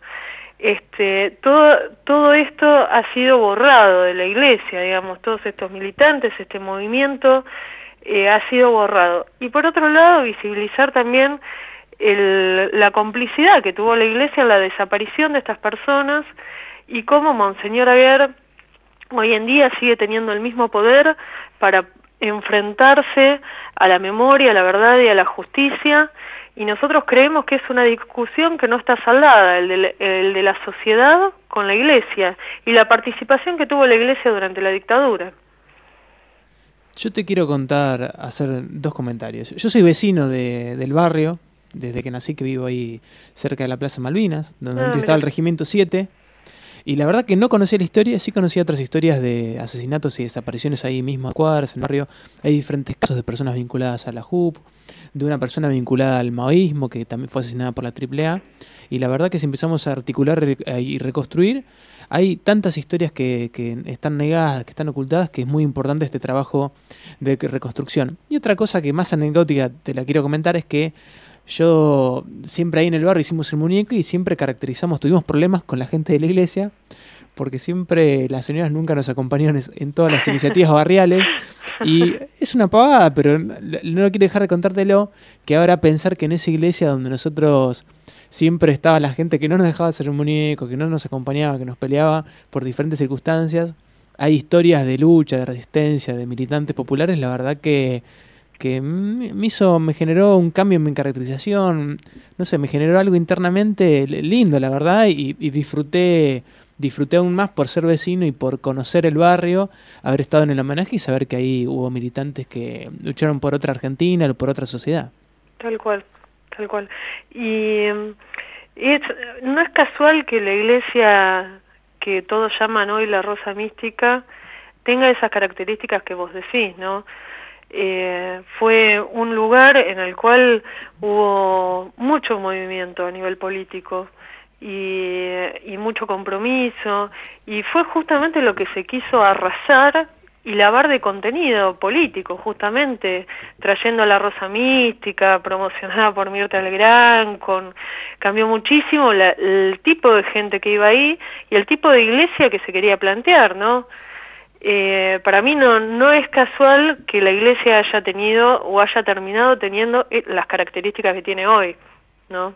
Speaker 16: Todo esto ha sido borrado de la iglesia, digamos, todos estos militantes, este movimiento ha sido borrado. Y por otro lado, visibilizar también la complicidad que tuvo la iglesia en la desaparición de estas personas y cómo Monseñor Aguer hoy en día sigue teniendo el mismo poder para enfrentarse a la memoria, a la verdad y a la justicia, y nosotros creemos que es una discusión que no está saldada, el de la sociedad con la iglesia y la participación que tuvo la iglesia durante la dictadura.
Speaker 1: Yo te quiero hacer dos comentarios. Yo soy vecino del barrio, desde que nací, que vivo ahí cerca de la Plaza Malvinas, donde antes estaba el Regimiento 7, y la verdad que no conocía la historia, sí conocía otras historias de asesinatos y desapariciones ahí mismo a cuadras, en el barrio. Hay diferentes casos de personas vinculadas a la JUP, de una persona vinculada al maoísmo que también fue asesinada por la AAA, y la verdad que si empezamos a articular y reconstruir, hay tantas historias que están negadas, que están ocultadas, que es muy importante este trabajo de reconstrucción. Y otra cosa que más anecdótica te la quiero comentar es que yo siempre ahí en el barrio hicimos el muñeco y siempre tuvimos problemas con la gente de la iglesia, porque siempre las señoras nunca nos acompañaron en todas las iniciativas barriales, y es una pavada, pero no quiero dejar de contártelo, que ahora pensar que en esa iglesia donde nosotros siempre estaba la gente que no nos dejaba hacer el muñeco, que no nos acompañaba, que nos peleaba por diferentes circunstancias, hay historias de lucha, de resistencia, de militantes populares, la verdad que que me generó un cambio en mi caracterización, no sé, me generó algo internamente lindo, la verdad, y disfruté aún más por ser vecino y por conocer el barrio, haber estado en el homenaje y saber que ahí hubo militantes que lucharon por otra Argentina o por otra sociedad.
Speaker 16: Tal cual. Y no es casual que la iglesia que todos llaman hoy la Rosa Mística tenga esas características que vos decís, ¿no? Fue un lugar en el cual hubo mucho movimiento a nivel político y mucho compromiso, y fue justamente lo que se quiso arrasar y lavar de contenido político, justamente trayendo a la Rosa Mística, promocionada por Mirta Legrand, cambió muchísimo el tipo de gente que iba ahí y el tipo de iglesia que se quería plantear, ¿no? Para mí no es casual que la iglesia haya tenido o haya terminado teniendo las características que tiene hoy, ¿no?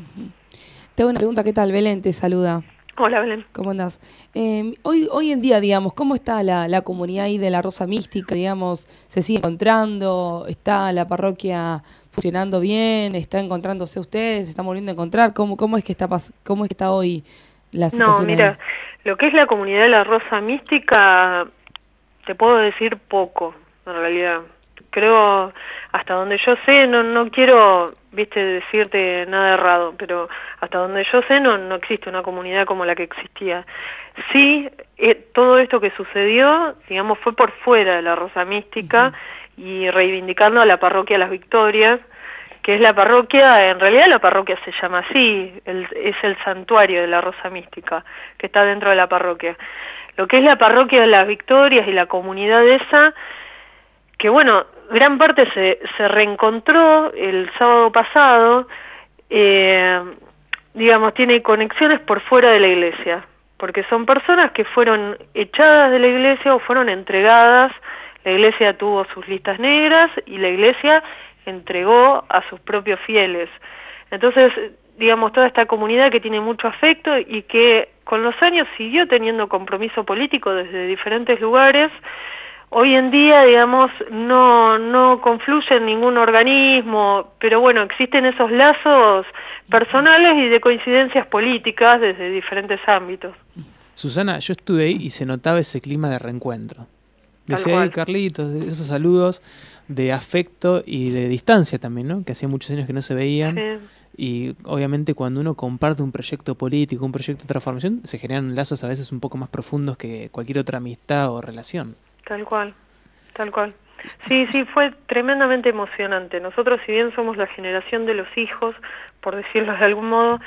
Speaker 2: Te hago una pregunta, ¿qué tal? Belén te saluda.
Speaker 16: Hola, Belén.
Speaker 2: ¿Cómo andás? Hoy en día, digamos, ¿cómo está la comunidad ahí de la Rosa Mística? Digamos, ¿se sigue encontrando? ¿Está la parroquia funcionando bien? ¿Está encontrándose ustedes? ¿Se están volviendo a encontrar? ¿Cómo es que está hoy la situación?
Speaker 16: No, mira,
Speaker 2: ahí?
Speaker 16: Lo que es la comunidad de la Rosa Mística, te puedo decir poco, en realidad. Creo, hasta donde yo sé, no quiero, decirte nada errado, pero hasta donde yo sé no existe una comunidad como la que existía. Sí, todo esto que sucedió, digamos, fue por fuera de la Rosa Mística y reivindicando a la parroquia Las Victorias, que es la parroquia, en realidad la parroquia se llama así, es el santuario de la Rosa Mística, que está dentro de la parroquia. Lo que es la parroquia de Las Victorias y la comunidad esa, que bueno, gran parte se reencontró el sábado pasado, digamos, tiene conexiones por fuera de la iglesia, porque son personas que fueron echadas de la iglesia o fueron entregadas. La iglesia tuvo sus listas negras y la iglesia entregó a sus propios fieles. Entonces, digamos, toda esta comunidad que tiene mucho afecto y que con los años siguió teniendo compromiso político desde diferentes lugares, hoy en día, digamos, no confluye en ningún organismo, pero bueno, existen esos lazos personales y de coincidencias políticas desde diferentes ámbitos.
Speaker 1: Susana, yo estuve ahí y se notaba ese clima de reencuentro. Decía ahí Carlitos, esos saludos de afecto y de distancia también, ¿no? Que hacía muchos años que no se veían. Sí. Y obviamente cuando uno comparte un proyecto político, un proyecto de transformación, se generan lazos a veces un poco más profundos que cualquier otra amistad o relación.
Speaker 16: Tal cual. Sí, fue tremendamente emocionante. Nosotros, si bien somos la generación de los hijos, por decirlo de algún modo,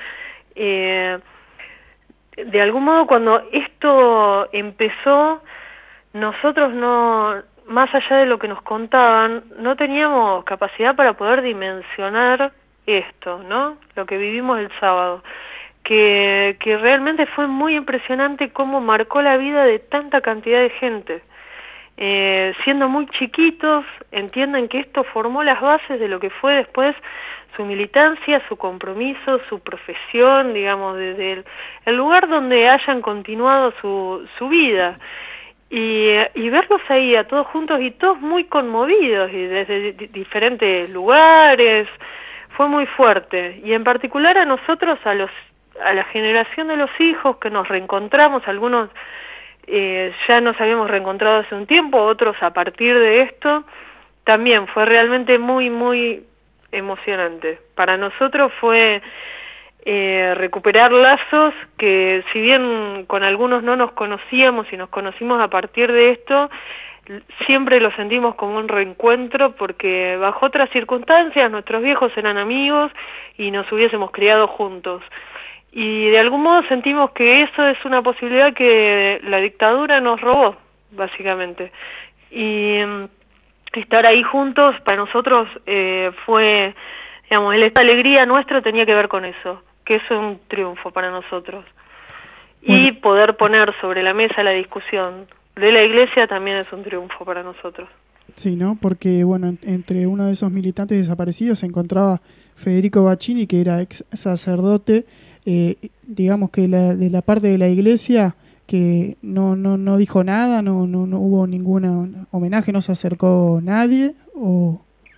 Speaker 16: cuando esto empezó, nosotros más allá de lo que nos contaban, no teníamos capacidad para poder dimensionar esto, ¿no? Lo que vivimos el sábado. Que realmente fue muy impresionante cómo marcó la vida de tanta cantidad de gente. Siendo muy chiquitos, entienden que esto formó las bases de lo que fue después su militancia, su compromiso, su profesión, digamos, desde el lugar donde hayan continuado su vida. Y verlos ahí a todos juntos y todos muy conmovidos y desde diferentes lugares, fue muy fuerte. Y en particular a nosotros, a la generación de los hijos que nos reencontramos, algunos ya nos habíamos reencontrado hace un tiempo, otros a partir de esto, también fue realmente muy, muy emocionante. Para nosotros fue recuperar lazos que, si bien con algunos no nos conocíamos y nos conocimos a partir de esto, siempre lo sentimos como un reencuentro porque bajo otras circunstancias nuestros viejos eran amigos y nos hubiésemos criado juntos. Y de algún modo sentimos que eso es una posibilidad que la dictadura nos robó, básicamente. Y estar ahí juntos para nosotros fue, digamos, esta alegría nuestra tenía que ver con eso, que es un triunfo para nosotros. Y poder poner sobre la mesa la discusión de la iglesia también es un triunfo para nosotros.
Speaker 3: Sí, ¿no? Porque, bueno, entre uno de esos militantes desaparecidos se encontraba Federico Baccini, que era ex sacerdote, digamos que de la parte de la iglesia que no dijo nada, no hubo ningún homenaje, no se acercó nadie, o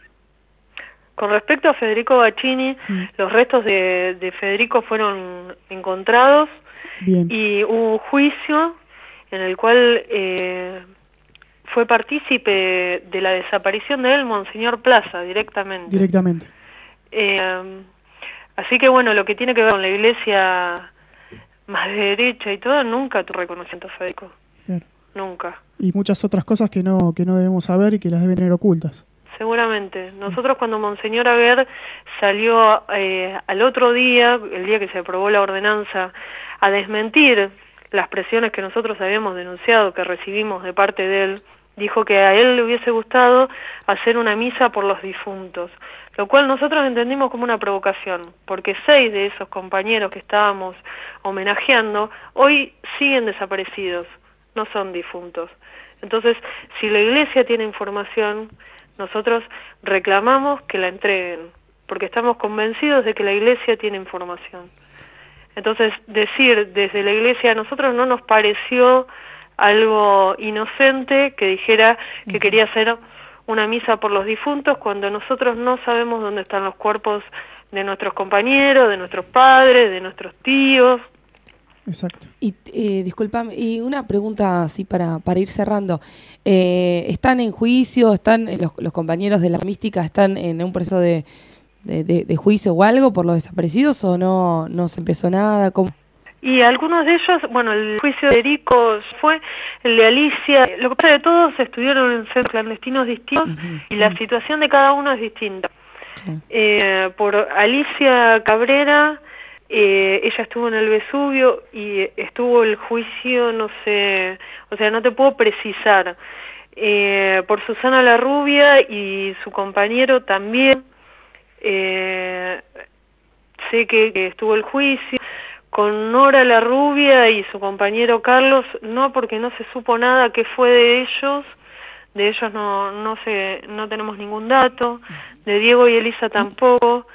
Speaker 16: Con respecto a Federico Bacchini, los restos de Federico fueron encontrados.
Speaker 3: Bien.
Speaker 16: Y hubo un juicio en el cual fue partícipe de la desaparición de él Monseñor Plaza directamente. Así que bueno, lo que tiene que ver con la iglesia más de derecha y todo, nunca tuvo reconocimiento a Federico.
Speaker 3: Claro.
Speaker 16: Nunca.
Speaker 3: Y muchas otras cosas que no debemos saber y que las deben tener ocultas.
Speaker 16: Seguramente. Nosotros cuando Monseñor Aguer salió al otro día, el día que se aprobó la ordenanza, a desmentir las presiones que nosotros habíamos denunciado, que recibimos de parte de él, dijo que a él le hubiese gustado hacer una misa por los difuntos, lo cual nosotros entendimos como una provocación, porque 6 de esos compañeros que estábamos homenajeando hoy siguen desaparecidos, no son difuntos. Entonces, si la iglesia tiene información, nosotros reclamamos que la entreguen, porque estamos convencidos de que la iglesia tiene información. Entonces, decir desde la iglesia, a nosotros no nos pareció algo inocente que dijera que quería hacer una misa por los difuntos cuando nosotros no sabemos dónde están los cuerpos de nuestros compañeros, de nuestros padres, de nuestros tíos.
Speaker 3: Exacto.
Speaker 2: Y discúlpame, y una pregunta así para ir cerrando. ¿Están en juicio? ¿Están los compañeros de la mística están en un proceso de juicio o algo por los desaparecidos o no se empezó nada? ¿Cómo?
Speaker 16: Y algunos de ellos, bueno, el juicio de Federico fue, el de Alicia, lo que pasa es que todos estudiaron en centros clandestinos distintos y la situación de cada uno es distinta. Por Alicia Cabrera, ella estuvo en el Vesubio y estuvo el juicio, no sé, o sea, no te puedo precisar. Por Susana Larrubia y su compañero también, sé que estuvo el juicio. Con Nora Larrubia y su compañero Carlos, no, porque no se supo nada qué fue de ellos no tenemos ningún dato, de Diego y Elisa tampoco,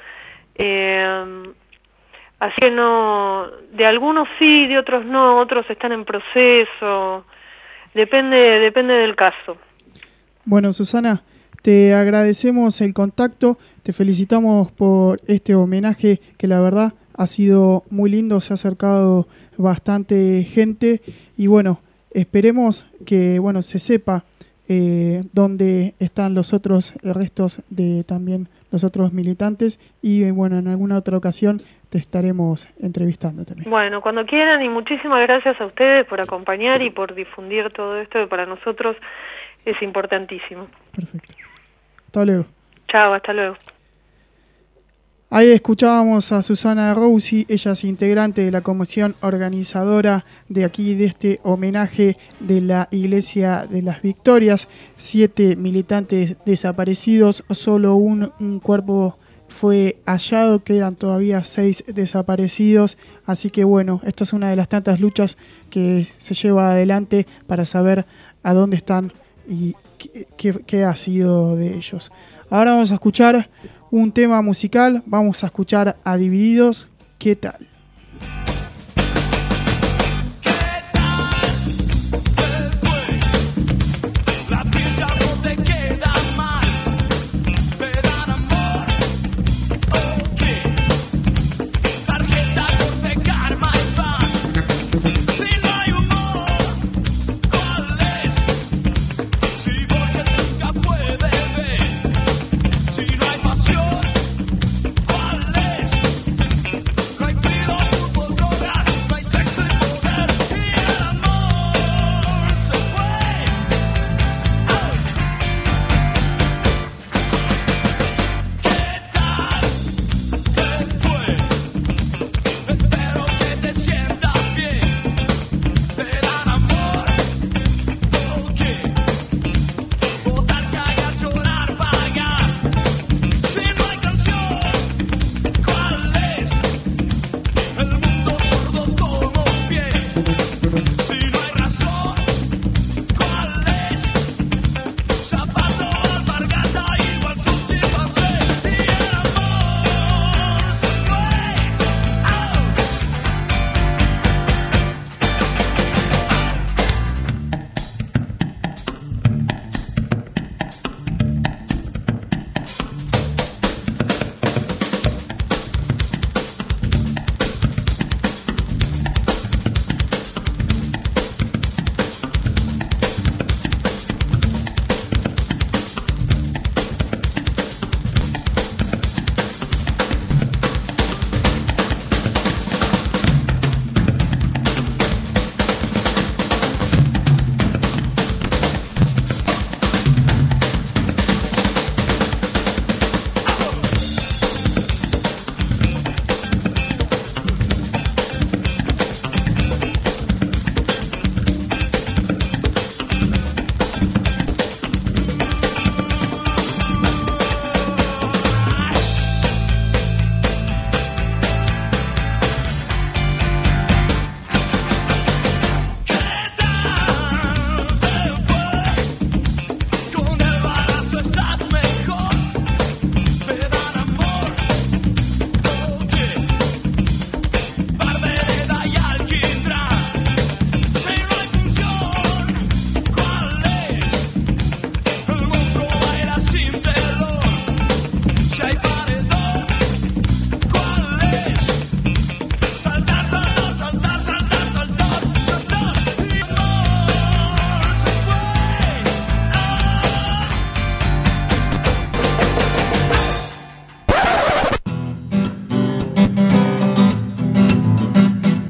Speaker 16: así que no, de algunos sí, de otros no, otros están en proceso, depende del caso.
Speaker 3: Bueno, Susana, te agradecemos el contacto, te felicitamos por este homenaje que la verdad ha sido muy lindo, se ha acercado bastante gente y bueno, esperemos que se sepa dónde están los otros restos de también los otros militantes y en alguna otra ocasión te estaremos entrevistando también.
Speaker 16: Bueno, cuando quieran y muchísimas gracias a ustedes por acompañar y por difundir todo esto que para nosotros es importantísimo.
Speaker 3: Perfecto. Hasta luego.
Speaker 16: Chao, hasta luego.
Speaker 3: Ahí escuchábamos a Susana Rossi, ella es integrante de la comisión organizadora de aquí, de este homenaje de la Iglesia de las Victorias. 7 militantes desaparecidos, solo un cuerpo fue hallado, quedan todavía 6 desaparecidos. Así que esto es una de las tantas luchas que se lleva adelante para saber a dónde están y qué ha sido de ellos. Ahora vamos a escuchar un tema musical, vamos a escuchar a Divididos, ¿qué tal?
Speaker 8: Si no hay pasión, ¿cuál es? No hay frío.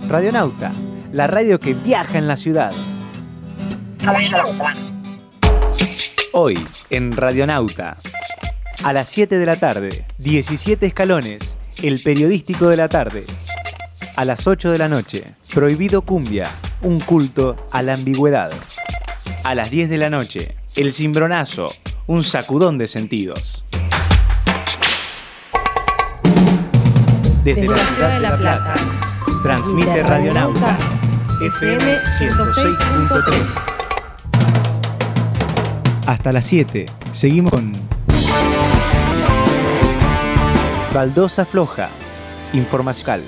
Speaker 9: Radionauta, la radio que viaja en la ciudad. Hoy, en Radionauta, a las 7 de la tarde, 17 escalones, el periodístico de la tarde. A las 8 de la noche, Prohibido Cumbia, un culto a la ambigüedad. A las 10 de la noche, El Cimbronazo, un sacudón de sentidos. Desde la ciudad de La Plata, transmite Radionauta, FM 106.3. Hasta las 7, seguimos con Baldosa Floja, informacional.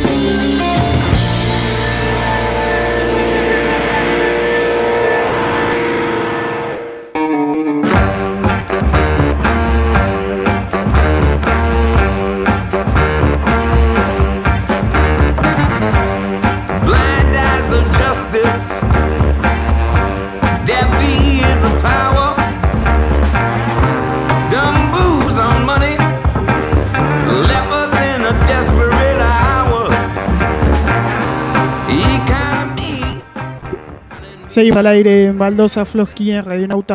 Speaker 3: Seguimos al aire en Baldosa Floja en Radionauta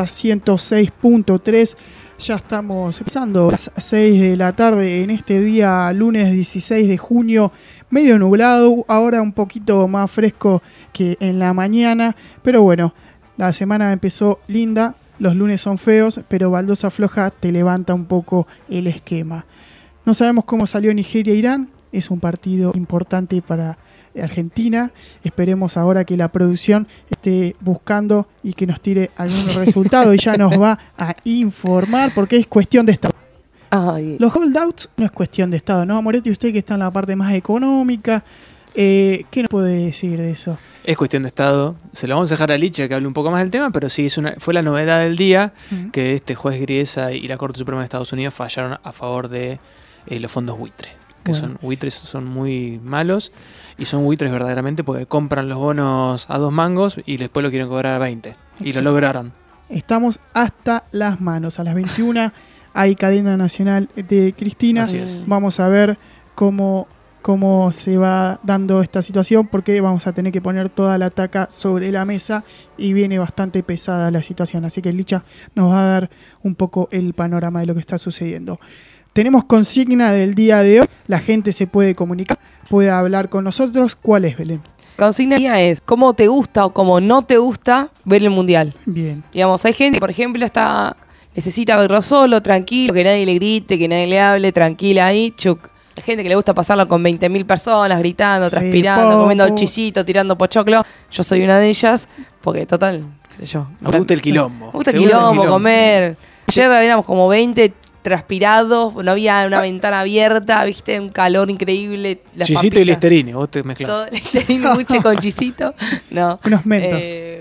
Speaker 3: 106.3. Ya estamos empezando a las 6 de la tarde en este día, lunes 16 de junio, medio nublado, ahora un poquito más fresco que en la mañana, pero bueno, la semana empezó linda, los lunes son feos, pero Baldosa Floja te levanta un poco el esquema. No sabemos cómo salió Nigeria-Irán, es un partido importante para Argentina. Esperemos ahora que la producción esté buscando y que nos tire algún resultado y ya nos va a informar porque es cuestión de estado. Los holdouts no es cuestión de estado, ¿no? Moretti, usted que está en la parte más económica, ¿qué nos puede decir de eso?
Speaker 1: Es cuestión de estado. Se lo vamos a dejar a Licha que hable un poco más del tema, pero sí, fue la novedad del día que este juez Griesa y la Corte Suprema de Estados Unidos fallaron a favor de los fondos buitre. Que son buitres, son muy malos y son buitres verdaderamente porque compran los bonos a 2 mangos y después lo quieren cobrar a 20. Exacto. Y lo lograron.
Speaker 3: Estamos hasta las manos. A las 21 hay cadena nacional de Cristina.
Speaker 1: Así es.
Speaker 3: Vamos a ver cómo se va dando esta situación porque vamos a tener que poner toda la taca sobre la mesa y viene bastante pesada la situación. Así que Licha nos va a dar un poco el panorama de lo que está sucediendo. Tenemos consigna del día de hoy. La gente se puede comunicar, puede hablar con nosotros. ¿Cuál es, Belén?
Speaker 2: Consigna del día es cómo te gusta o cómo no te gusta ver el mundial.
Speaker 3: Bien.
Speaker 2: Digamos, hay gente que, por ejemplo, necesita verlo solo, tranquilo, que nadie le grite, que nadie le hable, tranquila ahí, chuc. Hay gente que le gusta pasarlo con 20.000 personas, gritando, transpirando, comiendo chisito, tirando pochoclo. Yo soy una de ellas, porque total, qué sé yo.
Speaker 1: Me gusta el quilombo.
Speaker 2: Me gusta el quilombo, comer. Ayer éramos como 20 transpirados, no había una ventana abierta, viste, un calor increíble.
Speaker 1: Chisito y Listerine, vos te mezclás.
Speaker 2: Todo Listerine, buche con chisito. No.
Speaker 3: Unos mentos.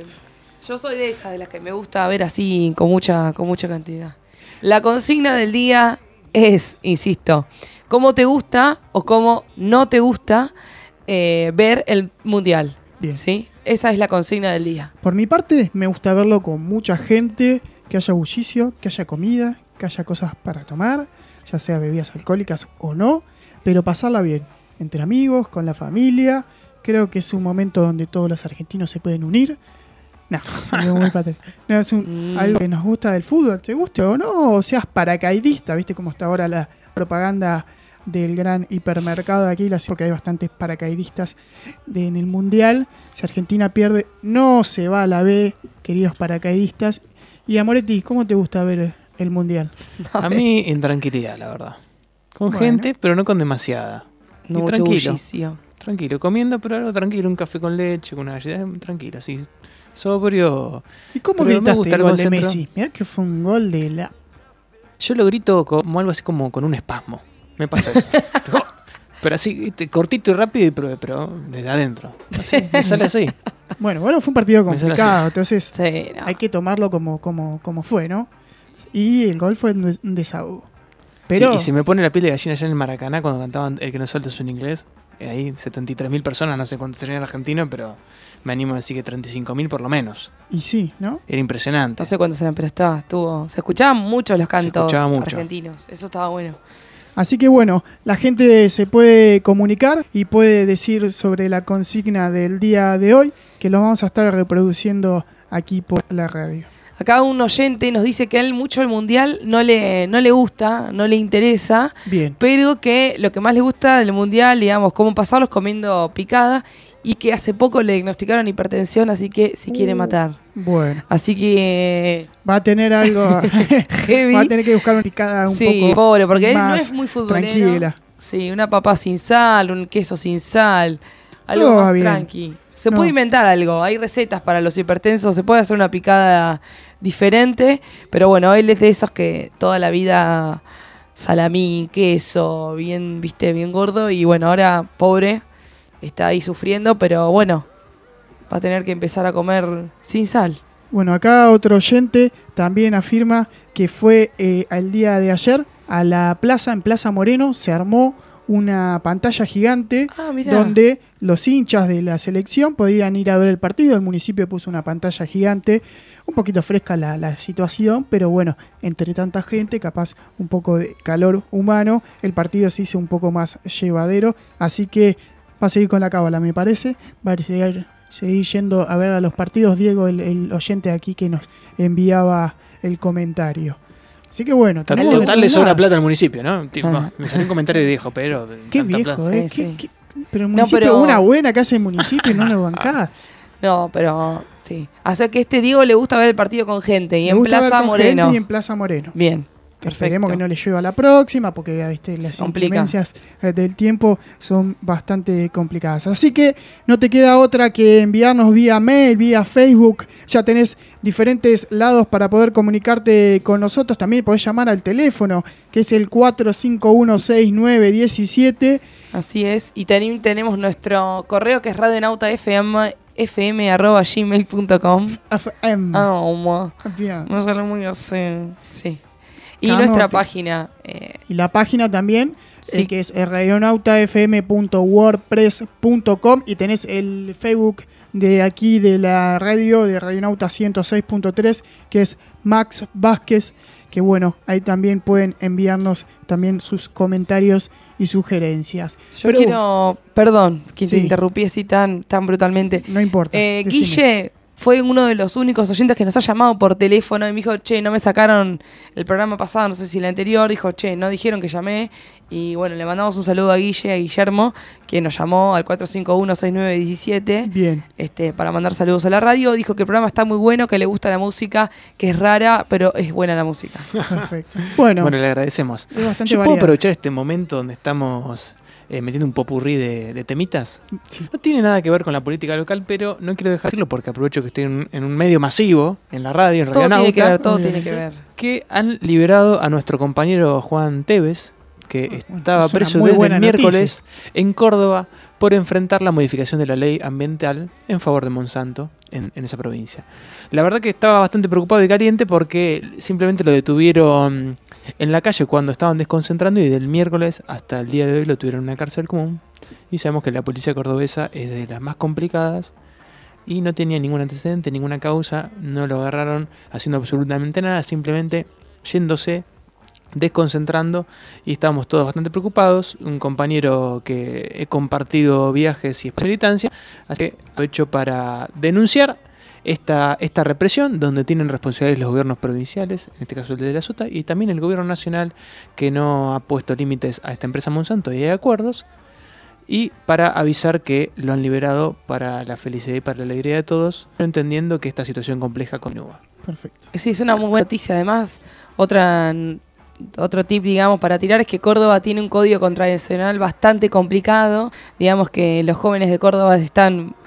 Speaker 2: Yo soy de esas, de las que me gusta ver así con mucha cantidad. La consigna del día es, insisto, cómo te gusta o cómo no te gusta ver el mundial.
Speaker 3: Bien.
Speaker 2: ¿Sí? Esa es la consigna del día.
Speaker 3: Por mi parte, me gusta verlo con mucha gente, que haya bullicio, que haya comida, que haya cosas para tomar, ya sea bebidas alcohólicas o no, pero pasarla bien, entre amigos, con la familia. Creo que es un momento donde todos los argentinos se pueden unir. No, muy patético. No, es algo que nos gusta del fútbol, te guste o no, o seas paracaidista, viste cómo está ahora la propaganda del gran hipermercado de aquí, porque hay bastantes paracaidistas en el Mundial. Si Argentina pierde, no se va a la B, queridos paracaidistas. Y a Moretti, ¿cómo te gusta ver el Mundial?
Speaker 1: A mí en tranquilidad, la verdad. Con gente, pero no con demasiada.
Speaker 2: No,
Speaker 1: y tranquilo.
Speaker 2: Bullicio.
Speaker 1: Tranquilo, comiendo, pero algo tranquilo, un café con leche, con una galleta, tranquilo, así, sobrio.
Speaker 3: ¿Y cómo gritaste el gol de Messi? Mirá que fue un gol de la...
Speaker 1: Yo lo grito como algo así como con un espasmo. Me pasa eso. Pero así, cortito y rápido, pero desde adentro. Así, me sale así.
Speaker 3: Bueno, fue un partido complicado, entonces
Speaker 2: sí, no.
Speaker 3: Hay que tomarlo como fue, ¿no? Y el gol fue un desahogo. Pero...
Speaker 1: Sí, y se me pone la piel de gallina allá en el Maracaná cuando cantaban El que no salta es un inglés. Ahí 73.000 personas, no sé cuántos serían en Argentina, pero me animo a decir que 35.000 por lo menos.
Speaker 3: Y sí, ¿no?
Speaker 1: Era impresionante.
Speaker 2: No sé cuántos eran, pero se escuchaban mucho los cantos argentinos. Eso estaba bueno.
Speaker 3: Así que bueno, la gente se puede comunicar y puede decir sobre la consigna del día de hoy, que lo vamos a estar reproduciendo aquí por la radio.
Speaker 2: Acá un oyente nos dice que a él mucho el mundial no le gusta, no le interesa,
Speaker 3: bien,
Speaker 2: pero que lo que más le gusta del mundial, digamos, cómo pasarlos comiendo picada, y que hace poco le diagnosticaron hipertensión, así que se quiere matar.
Speaker 3: Bueno.
Speaker 2: Así que
Speaker 3: va a tener algo
Speaker 2: heavy.
Speaker 3: Va a tener que buscar una picada un poco
Speaker 2: pobre, porque él no
Speaker 3: más
Speaker 2: es muy futbolero.
Speaker 3: tranquila.
Speaker 2: Sí, una papa sin sal, un queso sin sal, algo
Speaker 3: Todo
Speaker 2: más
Speaker 3: bien.
Speaker 2: tranqui. Se puede inventar algo, hay recetas para los hipertensos, se puede hacer una picada diferente, pero bueno, él es de esos que toda la vida salamín, queso, bien, viste, bien gordo, y bueno, ahora pobre, está ahí sufriendo, pero bueno, va a tener que empezar a comer sin sal.
Speaker 3: Bueno, acá otro oyente también afirma que fue el día de ayer a la plaza, en Plaza Moreno, se armó una pantalla gigante donde los hinchas de la selección podían ir a ver el partido. El municipio puso una pantalla gigante, un poquito fresca la situación, pero bueno, entre tanta gente, capaz un poco de calor humano, el partido se hizo un poco más llevadero, así que va a seguir con la cábala, me parece, va a seguir yendo a ver a los partidos. Diego, el oyente aquí que nos enviaba el comentario. Así que bueno,
Speaker 1: total le sobra plata al municipio, ¿no? Tipo, me salió un comentario de viejo, pero
Speaker 3: qué viejo, pero el municipio, una buena que hace el municipio y no lo bancás.
Speaker 2: No, pero sí. O sea que Diego le gusta ver el partido con gente y
Speaker 3: le
Speaker 2: en
Speaker 3: gusta
Speaker 2: Plaza
Speaker 3: ver con
Speaker 2: Moreno.
Speaker 3: Gente y en Plaza Moreno.
Speaker 2: Bien.
Speaker 3: Esperemos que no le llueva la próxima, porque ¿viste? Las inclemencias del tiempo son bastante complicadas. Así que no te queda otra que enviarnos vía mail, vía Facebook. Ya tenés diferentes lados para poder comunicarte con nosotros. También podés llamar al teléfono, que es el 451-6917.
Speaker 2: Así es. Y también tenemos nuestro correo, que es radionautafm@gmail.com. No sale muy así. Sí. Y nuestra página.
Speaker 3: Y la página también, que es radionautafm.wordpress.com, y tenés el Facebook de aquí de la radio, de Radionauta 106.3, que es Max Vázquez, que bueno, ahí también pueden enviarnos también sus comentarios y sugerencias.
Speaker 2: Yo quiero, perdón, que te interrumpí así tan brutalmente.
Speaker 3: No importa.
Speaker 2: Guille fue uno de los únicos oyentes que nos ha llamado por teléfono y me dijo, che, no me sacaron el programa pasado, no sé si el anterior, dijo, che, no dijeron que llamé. Y bueno, le mandamos un saludo a Guillermo, que nos llamó al 451-6917.
Speaker 3: Bien.
Speaker 2: Para mandar saludos a la radio. Dijo que el programa está muy bueno, que le gusta la música, que es rara, pero es buena la música.
Speaker 3: Perfecto. Bueno,
Speaker 1: le agradecemos.
Speaker 3: Yo
Speaker 1: puedo aprovechar este momento donde estamos metiendo un popurrí de temitas.
Speaker 3: Sí.
Speaker 1: No tiene nada que ver con la política local, pero no quiero dejarlo porque aprovecho que estoy en un medio masivo, en la radio, en Radionauta.
Speaker 2: Todo tiene que ver.
Speaker 1: Que han liberado a nuestro compañero Juan Tevez, que estaba preso desde el miércoles en Córdoba por enfrentar la modificación de la ley ambiental en favor de Monsanto en esa provincia. La verdad que estaba bastante preocupado y caliente porque simplemente lo detuvieron en la calle cuando estaban desconcentrando, y del miércoles hasta el día de hoy lo tuvieron en una cárcel común. Y sabemos que la policía cordobesa es de las más complicadas y no tenía ningún antecedente, ninguna causa, no lo agarraron haciendo absolutamente nada, simplemente yéndose, desconcentrando, y estábamos todos bastante preocupados. Un compañero que he compartido viajes y militancia, así que aprovecho para denunciar esta represión, donde tienen responsabilidades los gobiernos provinciales, en este caso el de la Sota, y también el gobierno nacional, que no ha puesto límites a esta empresa Monsanto y hay acuerdos, y para avisar que lo han liberado para la felicidad y para la alegría de todos, entendiendo que esta situación compleja continúa.
Speaker 3: Perfecto.
Speaker 2: Sí, es una muy buena noticia. Además, otro tip, digamos, para tirar es que Córdoba tiene un código contravencional bastante complicado. Digamos que los jóvenes de Córdoba están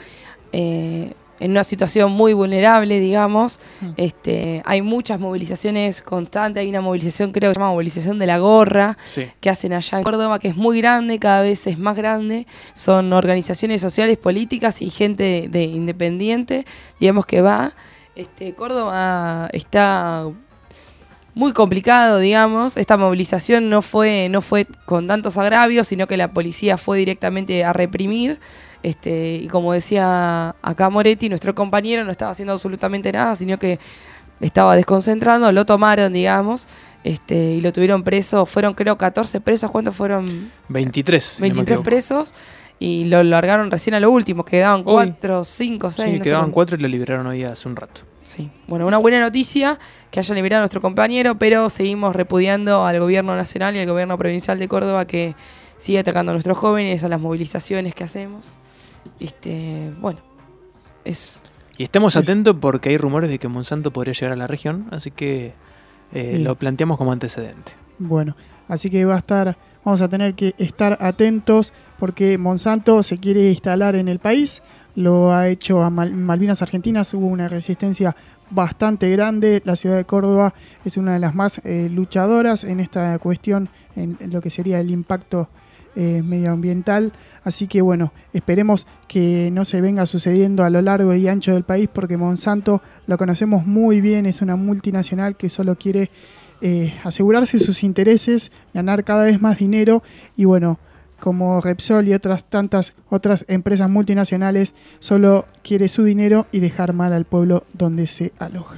Speaker 2: en una situación muy vulnerable, digamos. Hay muchas movilizaciones constantes. Hay una movilización, creo que se llama movilización de la gorra, que hacen allá en Córdoba, que es muy grande, cada vez es más grande. Son organizaciones sociales, políticas y gente de independiente, digamos, que va. Córdoba está muy complicado, digamos. Esta movilización no fue con tantos agravios, sino que la policía fue directamente a reprimir. Y como decía acá Moretti, nuestro compañero no estaba haciendo absolutamente nada, sino que estaba desconcentrando, lo tomaron, digamos, y lo tuvieron preso. Fueron, creo, 14 presos. ¿Cuántos fueron?
Speaker 1: 23.
Speaker 2: 23 presos. Y lo largaron recién a lo último. Quedaban 4, 5, 6.
Speaker 1: Sí,
Speaker 2: no
Speaker 1: quedaban
Speaker 2: sé
Speaker 1: 4 y lo liberaron hoy hace un rato.
Speaker 2: Sí. Bueno, una buena noticia que hayan liberado a nuestro compañero, pero seguimos repudiando al gobierno nacional y al gobierno provincial de Córdoba que sigue atacando a nuestros jóvenes, a las movilizaciones que hacemos. Bueno,
Speaker 1: Y estemos atentos porque hay rumores de que Monsanto podría llegar a la región, así que lo planteamos como antecedente.
Speaker 3: Bueno, así que vamos a tener que estar atentos porque Monsanto se quiere instalar en el país. Lo ha hecho a Malvinas Argentinas, hubo una resistencia bastante grande. La ciudad de Córdoba es una de las más luchadoras en esta cuestión, en lo que sería el impacto medioambiental. Así que bueno, esperemos que no se venga sucediendo a lo largo y ancho del país, porque Monsanto lo conocemos muy bien, es una multinacional que solo quiere asegurarse sus intereses, ganar cada vez más dinero, y bueno, como Repsol y tantas otras empresas multinacionales, solo quiere su dinero y dejar mal al pueblo donde se aloja.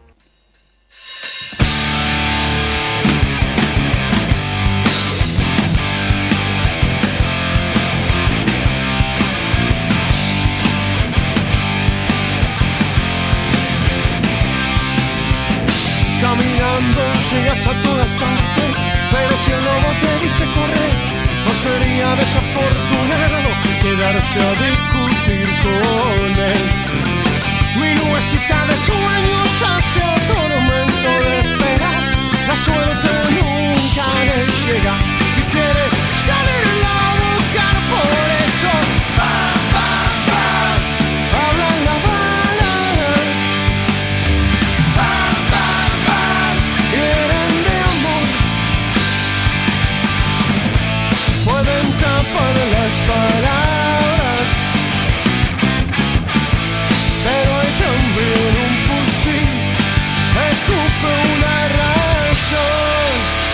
Speaker 17: Caminando llegas a todas partes, pero si el lobo te dice correr, no sería desafortunado quedarse a discutir con él. Mi nubecita de sueños yace a tormento de esperar. La suerte nunca le llega y quiere salirla a buscar. Por eso hablan las balas, quieren de amor, pueden tapar las palabras, pero hay también un fusil, escupe una razón.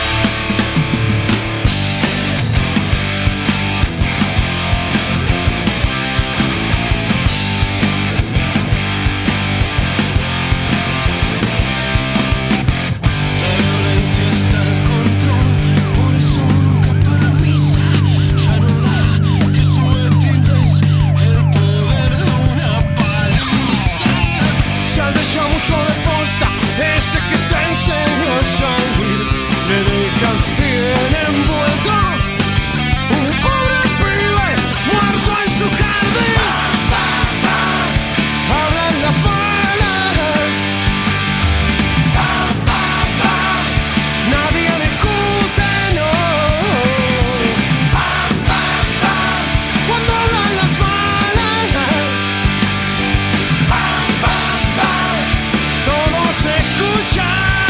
Speaker 17: La violencia está al control, por eso nunca permisa. Ya no da que subestimes el poder de una paliza. Si al chamullo de posta, ese que te enseñó a salir, le dejan bien envuelto un pobre pibe muerto en su jardín. Hablan las balas, nadie discute, no. Cuando hablan las balas, todo se escucha.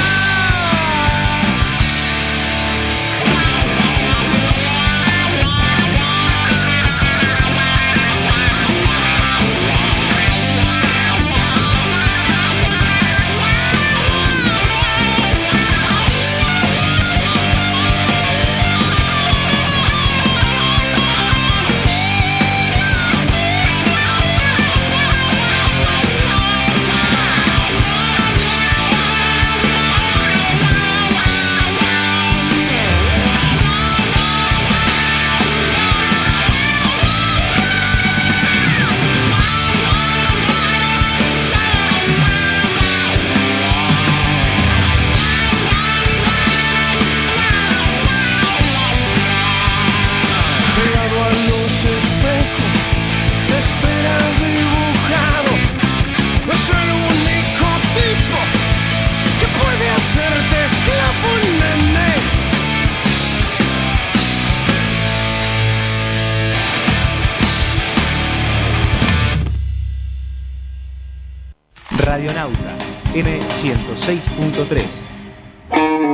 Speaker 17: Pegado a los espejos, te espera dibujado. Es el único tipo que puede hacerte esclavo, nene.
Speaker 9: Radionauta M106.3.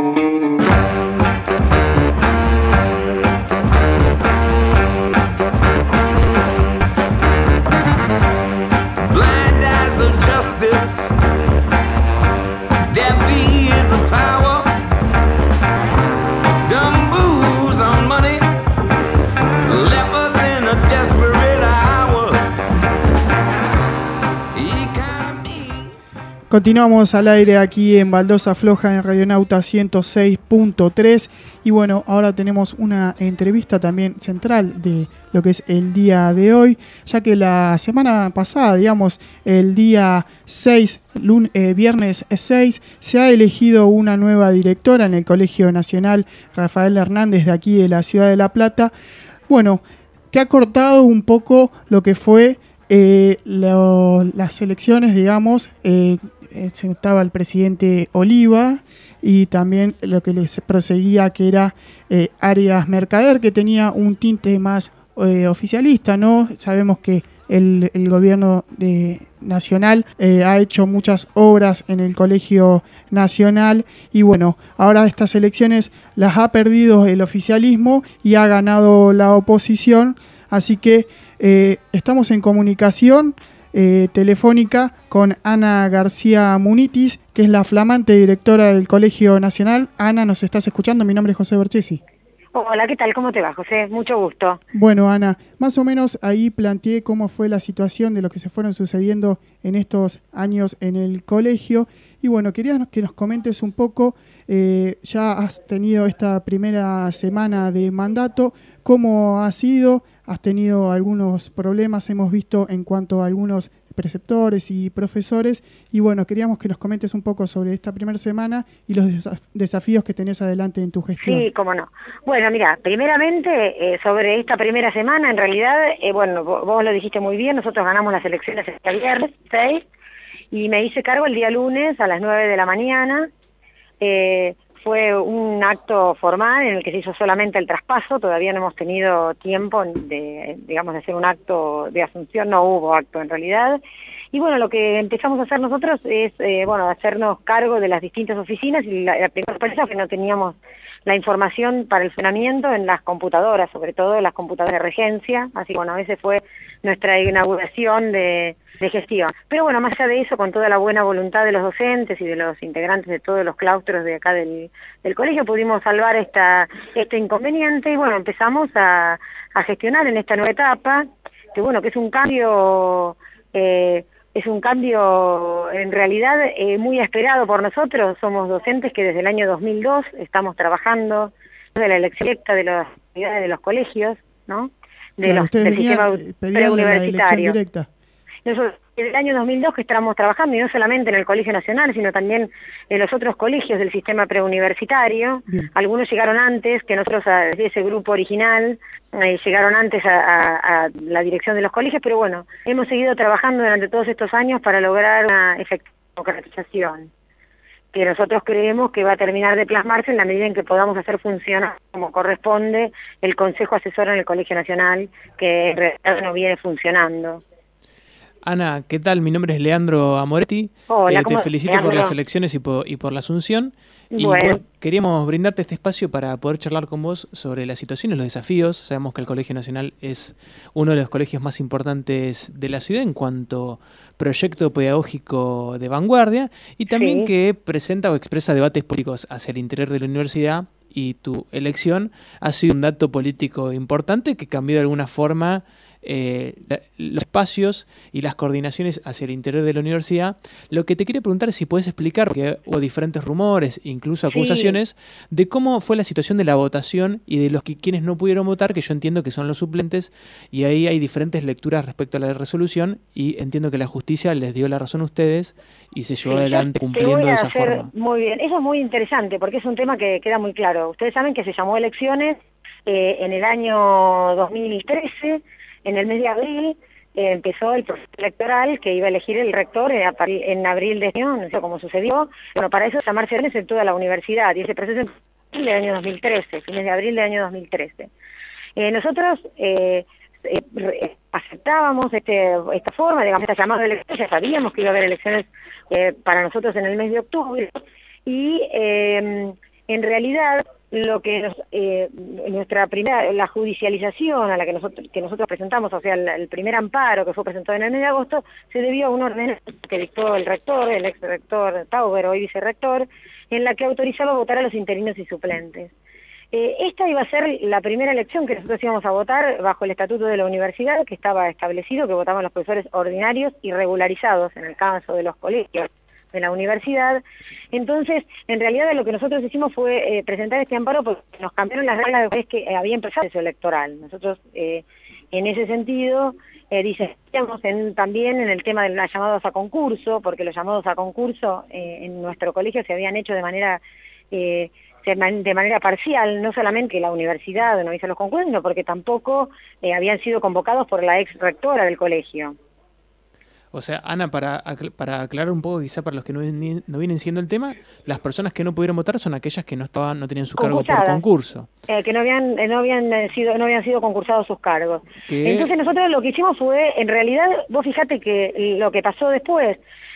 Speaker 18: Blind eyes of justice, deaf ears of power, dumb moves on money, left us in a desperate hour.
Speaker 3: Continuamos al aire aquí en Baldosa Floja en Radionauta 106.3 y bueno, ahora tenemos una entrevista también central de lo que es el día de hoy, ya que la semana pasada, digamos, el día 6, viernes 6, se ha elegido una nueva directora en el Colegio Nacional, Rafael Hernández, de aquí de la ciudad de La Plata, bueno, que ha cortado un poco lo que fue las elecciones, digamos. Estaba el presidente Oliva y también lo que les proseguía, que era Arias Mercader, que tenía un tinte más oficialista, ¿no? Sabemos que el gobierno nacional ha hecho muchas obras en el Colegio Nacional y bueno, ahora estas elecciones las ha perdido el oficialismo y ha ganado la oposición, así que estamos en comunicación telefónica con Ana García Munitis, que es la flamante directora del Colegio Nacional. Ana, ¿nos estás escuchando? Mi nombre es José Berchesi.
Speaker 19: Hola, ¿qué tal? ¿Cómo te va, José? Mucho gusto.
Speaker 3: Bueno, Ana, más o menos ahí planteé cómo fue la situación de lo que se fueron sucediendo en estos años en el colegio. Y bueno, quería que nos comentes un poco, ya has tenido esta primera semana de mandato, ¿cómo ha sido? Has tenido algunos problemas, hemos visto, en cuanto a algunos preceptores y profesores, y bueno, queríamos que nos comentes un poco sobre esta primera semana y los desafíos que tenés adelante en tu gestión.
Speaker 19: Sí, cómo no. Bueno, mira, primeramente, sobre esta primera semana, en realidad, bueno, vos lo dijiste muy bien, nosotros ganamos las elecciones el viernes 6, y me hice cargo el día lunes a las 9 de la mañana. Fue un acto formal en el que se hizo solamente el traspaso, todavía no hemos tenido tiempo de hacer un acto de asunción, no hubo acto en realidad. Y bueno, lo que empezamos a hacer nosotros es, hacernos cargo de las distintas oficinas, y la primera sorpresa es que no teníamos la información para el funcionamiento en las computadoras, sobre todo en las computadoras de regencia, así que bueno, esa fue nuestra inauguración de gestión. Pero bueno, más allá de eso, con toda la buena voluntad de los docentes y de los integrantes de todos los claustros de acá del colegio, pudimos salvar este inconveniente y bueno, empezamos a gestionar en esta nueva etapa, que bueno, que es un cambio en realidad muy esperado por nosotros. Somos docentes que desde el año 2002 estamos trabajando de la elección directa de las actividades de los colegios, ¿no? Del sistema preuniversitario. Nosotros desde el año 2002 que estamos trabajando, y no solamente en el Colegio Nacional, sino también en los otros colegios del sistema preuniversitario. Bien. Algunos llegaron antes que nosotros, desde ese grupo original, llegaron antes a la dirección de los colegios, pero bueno, hemos seguido trabajando durante todos estos años para lograr una efectiva democratización, que nosotros creemos que va a terminar de plasmarse en la medida en que podamos hacer funcionar como corresponde el Consejo Asesor en el Colegio Nacional, que en realidad no viene funcionando.
Speaker 1: Ana, ¿qué tal? Mi nombre es Leandro Amoretti.
Speaker 19: Hola,
Speaker 1: te felicito por las elecciones y por la asunción. Y bueno, queríamos brindarte este espacio para poder charlar con vos sobre las situaciones, los desafíos. Sabemos que el Colegio Nacional es uno de los colegios más importantes de la ciudad en cuanto a proyecto pedagógico de vanguardia y también que presenta o expresa debates políticos hacia el interior de la universidad, y tu elección ha sido un dato político importante que cambió de alguna forma los espacios y las coordinaciones hacia el interior de la universidad. Lo que te quería preguntar es si puedes explicar, porque hubo diferentes rumores, incluso acusaciones, de cómo fue la situación de la votación y de los quienes no pudieron votar, que yo entiendo que son los suplentes, y ahí hay diferentes lecturas respecto a la resolución, y entiendo que la justicia les dio la razón a ustedes y se llevó adelante cumpliendo de esa forma.
Speaker 19: Muy bien, eso es muy interesante porque es un tema que queda muy claro. Ustedes saben que se llamó elecciones en el año 2013, en el mes de abril empezó el proceso electoral que iba a elegir el rector en abril de este año, no sé cómo sucedió. Bueno, para eso llamarse elecciones en toda la universidad, y ese proceso empezó en el año 2013, fines de abril del año 2013. Nosotros aceptábamos esta forma, digamos, esta llamada de elecciones, ya sabíamos que iba a haber elecciones para nosotros en el mes de octubre, y en realidad lo que la judicialización a la que nosotros presentamos, o sea, el primer amparo que fue presentado en el mes de agosto, se debió a una ordenanza que dictó el rector, el ex rector Tauber, hoy vicerrector, en la que autorizaba votar a los interinos y suplentes. Esta iba a ser la primera elección que nosotros íbamos a votar bajo el estatuto de la universidad, que estaba establecido que votaban los profesores ordinarios y regularizados en el caso de los colegios de la universidad. Entonces, en realidad lo que nosotros hicimos fue presentar este amparo porque nos cambiaron las reglas de juez que había empezado el proceso electoral. Nosotros, en ese sentido, diseñamos también en el tema de los llamados a concurso, porque los llamados a concurso en nuestro colegio se habían hecho de manera parcial, no solamente que la universidad no hizo los concursos, sino porque tampoco habían sido convocados por la ex rectora del colegio.
Speaker 1: O sea, Ana, para aclarar un poco, quizá para los que no vienen siendo el tema, las personas que no pudieron votar son aquellas que no tenían su cargo por concurso. Que no habían sido concursados sus cargos. Entonces nosotros lo que hicimos fue, en realidad, vos fijate que lo que pasó después,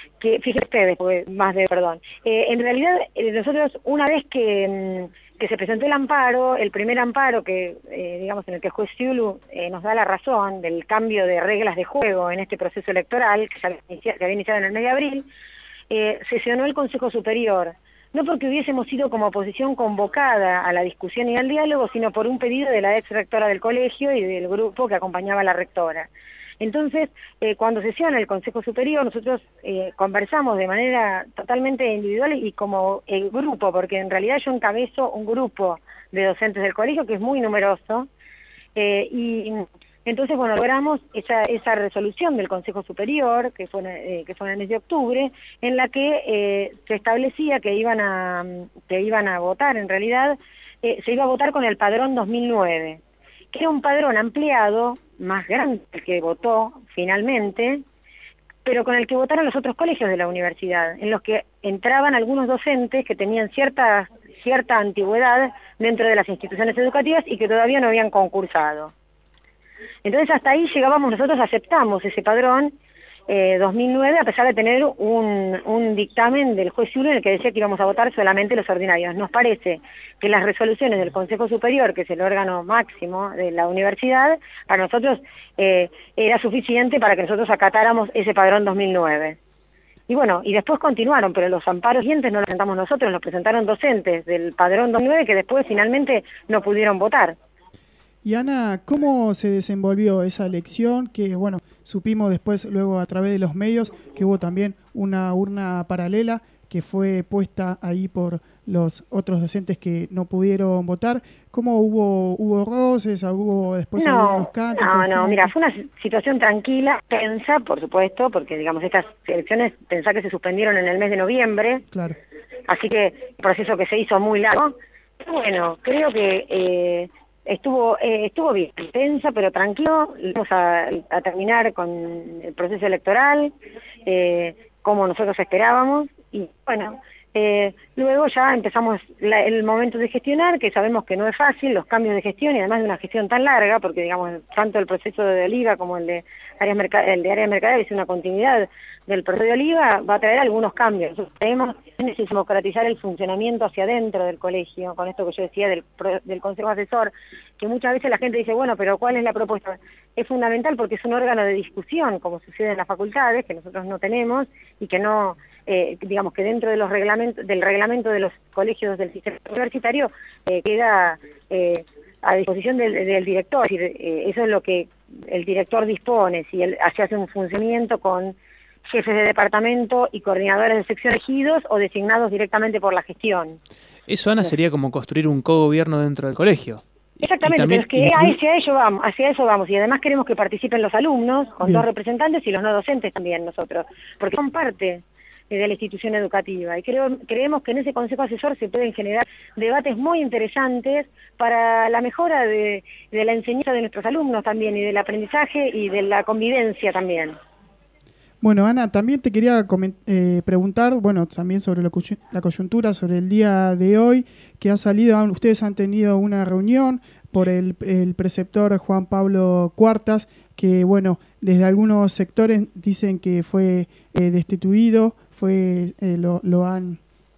Speaker 1: en realidad nosotros una vez que se presentó el amparo, el primer amparo que, digamos, en el que el juez Ciulu nos da la razón del cambio de reglas de juego en este proceso electoral, que se había iniciado en el mes de abril, sesionó el Consejo Superior, no porque hubiésemos sido como oposición convocada a la discusión y al diálogo, sino por un pedido de la ex rectora del colegio y del grupo que acompañaba a la rectora. Entonces, cuando sesiona el Consejo Superior, nosotros conversamos de manera totalmente individual y como grupo, porque en realidad yo encabezo un grupo de docentes del colegio que es muy numeroso, y entonces, bueno, logramos esa resolución del Consejo Superior, que fue en el mes de octubre, en la que se establecía que iban a votar, en realidad, se iba a votar con el padrón 2009, que era un padrón ampliado, más grande el que votó finalmente, pero con el que votaron los otros colegios de la universidad, en los que entraban algunos docentes que tenían cierta antigüedad dentro de las instituciones educativas y que todavía no habían concursado. Entonces hasta ahí llegábamos, nosotros aceptamos ese padrón 2009, a pesar de tener un dictamen del juez Ciulu en el que decía que íbamos a votar solamente los ordinarios. Nos parece que las resoluciones del Consejo Superior, que es el órgano máximo de la universidad, para nosotros era suficiente para que nosotros acatáramos ese padrón 2009. Y bueno, y después continuaron, pero los amparos siguientes no los presentamos nosotros, los presentaron docentes del padrón 2009 que después finalmente no pudieron votar.
Speaker 3: Y Ana, ¿cómo se desenvolvió esa elección? Que bueno, supimos después, luego a través de los medios, que hubo también una urna paralela que fue puesta ahí por los otros docentes que no pudieron votar. ¿Cómo hubo roces? ¿Hubo después algunos cánticos?
Speaker 19: No, mira, fue una situación tranquila, tensa, por supuesto, porque digamos estas elecciones, pensá que se suspendieron en el mes de noviembre. Claro. Así que el proceso que se hizo muy largo. Bueno, creo que estuvo bien, tensa, pero tranquilo. Vamos a terminar con el proceso electoral, como nosotros esperábamos, y bueno, luego ya empezamos el momento de gestionar, que sabemos que no es fácil, los cambios de gestión, y además de una gestión tan larga, porque digamos, tanto el proceso de Oliva como el de área de mercadeo es una continuidad del proceso de Oliva, va a traer algunos cambios. Nosotros creemos que es democratizar el funcionamiento hacia adentro del colegio, con esto que yo decía del Consejo Asesor, que muchas veces la gente dice, bueno, pero ¿cuál es la propuesta? Es fundamental porque es un órgano de discusión, como sucede en las facultades, que nosotros no tenemos, y que no, digamos que dentro de los del reglamento de los colegios del sistema universitario queda a disposición del director, es decir, eso es lo que el director dispone, si él hace un funcionamiento con jefes de departamento y coordinadores de sección elegidos o designados directamente por la gestión.
Speaker 1: Eso, Ana, sería como construir un cogobierno dentro del colegio.
Speaker 19: Exactamente, pero es que hacia eso vamos, y además queremos que participen los alumnos, con dos representantes, y los no docentes también nosotros, porque son parte de la institución educativa, y creemos que en ese consejo asesor se pueden generar debates muy interesantes para la mejora de la enseñanza de nuestros alumnos también, y del aprendizaje y de la convivencia también.
Speaker 3: Bueno, Ana, también te quería preguntar, bueno, también sobre la coyuntura, sobre el día de hoy, que ha salido, ustedes han tenido una reunión por el preceptor Juan Pablo Cuartas, que bueno, desde algunos sectores dicen que fue destituido, lo han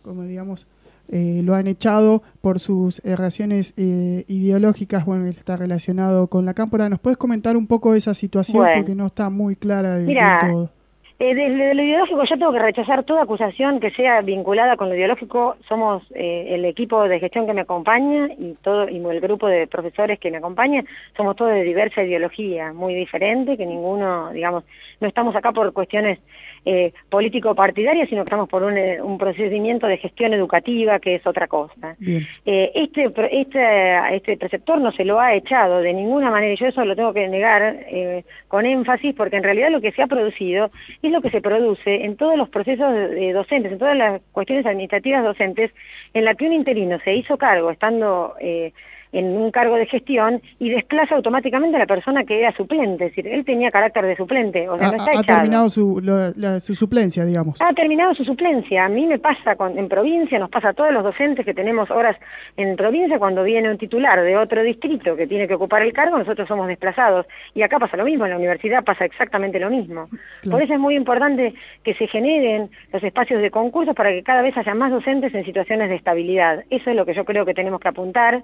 Speaker 3: echado por sus razones ideológicas. Bueno, está relacionado con la cámpora. ¿Nos puedes comentar un poco esa situación? Bueno, porque no está muy clara de todo.
Speaker 19: Desde lo ideológico yo tengo que rechazar toda acusación que sea vinculada con lo ideológico. Somos el equipo de gestión que me acompaña y el grupo de profesores que me acompaña, somos todos de diversa ideología, muy diferente, que ninguno, digamos, no estamos acá por cuestiones político-partidarias, sino que estamos por un procedimiento de gestión educativa, que es otra cosa. Este preceptor no se lo ha echado de ninguna manera, y yo eso lo tengo que negar con énfasis, porque en realidad lo que se ha producido es lo que se produce en todos los procesos docentes, en todas las cuestiones administrativas docentes, en la que un interino se hizo cargo, estando en un cargo de gestión, y desplaza automáticamente a la persona que era suplente, es decir, él tenía carácter de suplente, o sea, no está echado.
Speaker 3: Ha terminado su suplencia, digamos.
Speaker 19: Ha terminado su suplencia. A mí me pasa en provincia, nos pasa a todos los docentes que tenemos horas en provincia, cuando viene un titular de otro distrito que tiene que ocupar el cargo, nosotros somos desplazados. Y acá pasa lo mismo, en la universidad pasa exactamente lo mismo. Claro. Por eso es muy importante que se generen los espacios de concursos para que cada vez haya más docentes en situaciones de estabilidad. Eso es lo que yo creo que tenemos que apuntar.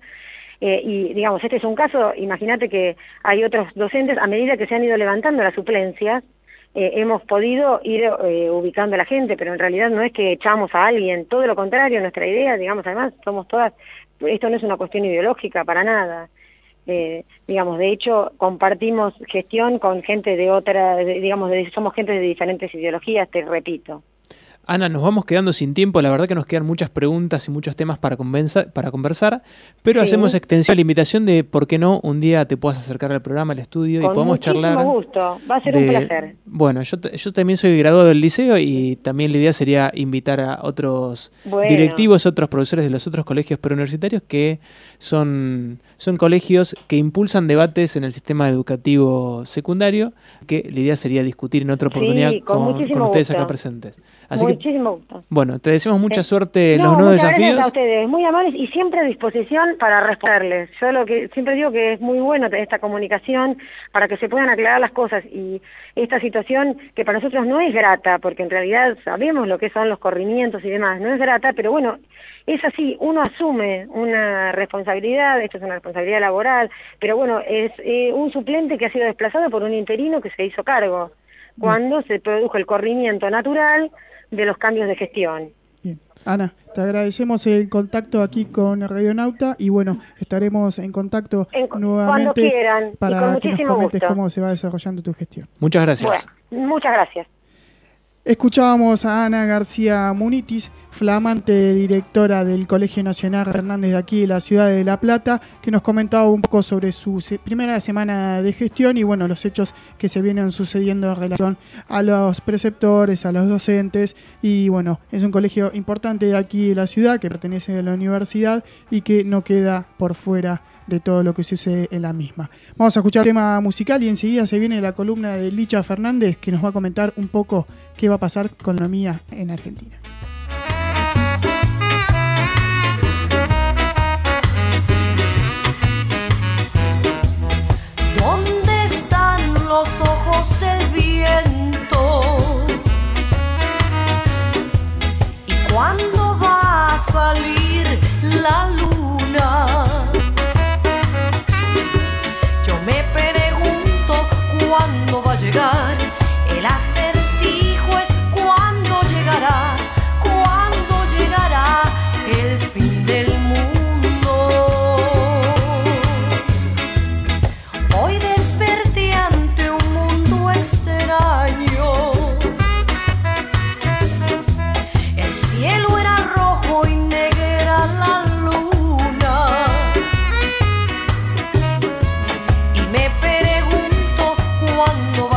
Speaker 19: Y digamos, este es un caso, imagínate que hay otros docentes, a medida que se han ido levantando las suplencias, hemos podido ir ubicando a la gente, pero en realidad no es que echamos a alguien, todo lo contrario, nuestra idea, digamos, además somos todas, esto no es una cuestión ideológica para nada. Digamos, de hecho, compartimos gestión con gente de otra, somos gente de diferentes ideologías, te repito.
Speaker 1: Ana, nos vamos quedando sin tiempo, la verdad que nos quedan muchas preguntas y muchos temas para conversar, pero hacemos extensión a la invitación de, ¿por qué no? Un día te puedas acercar al programa, al estudio, y podemos charlar.
Speaker 19: Con muchísimo gusto, va a ser un placer.
Speaker 1: Bueno, yo también soy graduado del liceo, y también la idea sería invitar a otros directivos, otros profesores de los otros colegios preuniversitarios, que son colegios que impulsan debates en el sistema educativo secundario, que la idea sería discutir en otra oportunidad con ustedes acá presentes. Así
Speaker 19: muchísimo gusto.
Speaker 1: Bueno, te deseamos mucha suerte en los nuevos desafíos.
Speaker 19: Gracias a ustedes, muy amables y siempre a disposición para responderles. Yo lo que siempre digo que es muy bueno esta comunicación para que se puedan aclarar las cosas, y esta situación que para nosotros no es grata, porque en realidad sabemos lo que son los corrimientos y demás, no es grata, pero bueno, es así, uno asume una responsabilidad, esto es una responsabilidad laboral, pero bueno, es un suplente que ha sido desplazado por un interino que se hizo cargo, cuando se produjo el corrimiento natural de los cambios de gestión.
Speaker 3: Bien. Ana, te agradecemos el contacto aquí con Radionauta, y bueno, estaremos en contacto nuevamente
Speaker 19: cuando quieran,
Speaker 3: para que nos comentes
Speaker 19: gusto.
Speaker 3: Cómo se va desarrollando tu gestión.
Speaker 1: Muchas gracias.
Speaker 19: Bueno, muchas gracias.
Speaker 3: Escuchábamos a Ana García Munitis, flamante directora del Colegio Nacional Fernández de aquí de la ciudad de La Plata, que nos comentaba un poco sobre su primera semana de gestión y bueno, los hechos que se vienen sucediendo en relación a los preceptores, a los docentes, y bueno, es un colegio importante de aquí de la ciudad que pertenece a la universidad y que no queda por fuera de todo lo que sucede en la misma. Vamos a escuchar tema musical y enseguida se viene la columna de Licha Fernández, que nos va a comentar un poco qué va a pasar con la economía en Argentina.
Speaker 17: ¿Dónde están los ojos del viento? ¿Y cuándo va a salir la luna? Yo me pregunto cuándo va a llegar, el acertijo es cuándo llegará el fin del mundo. Hoy desperté ante un mundo extraño, el cielo era rojo y negra la luna, y me pregunto cuándo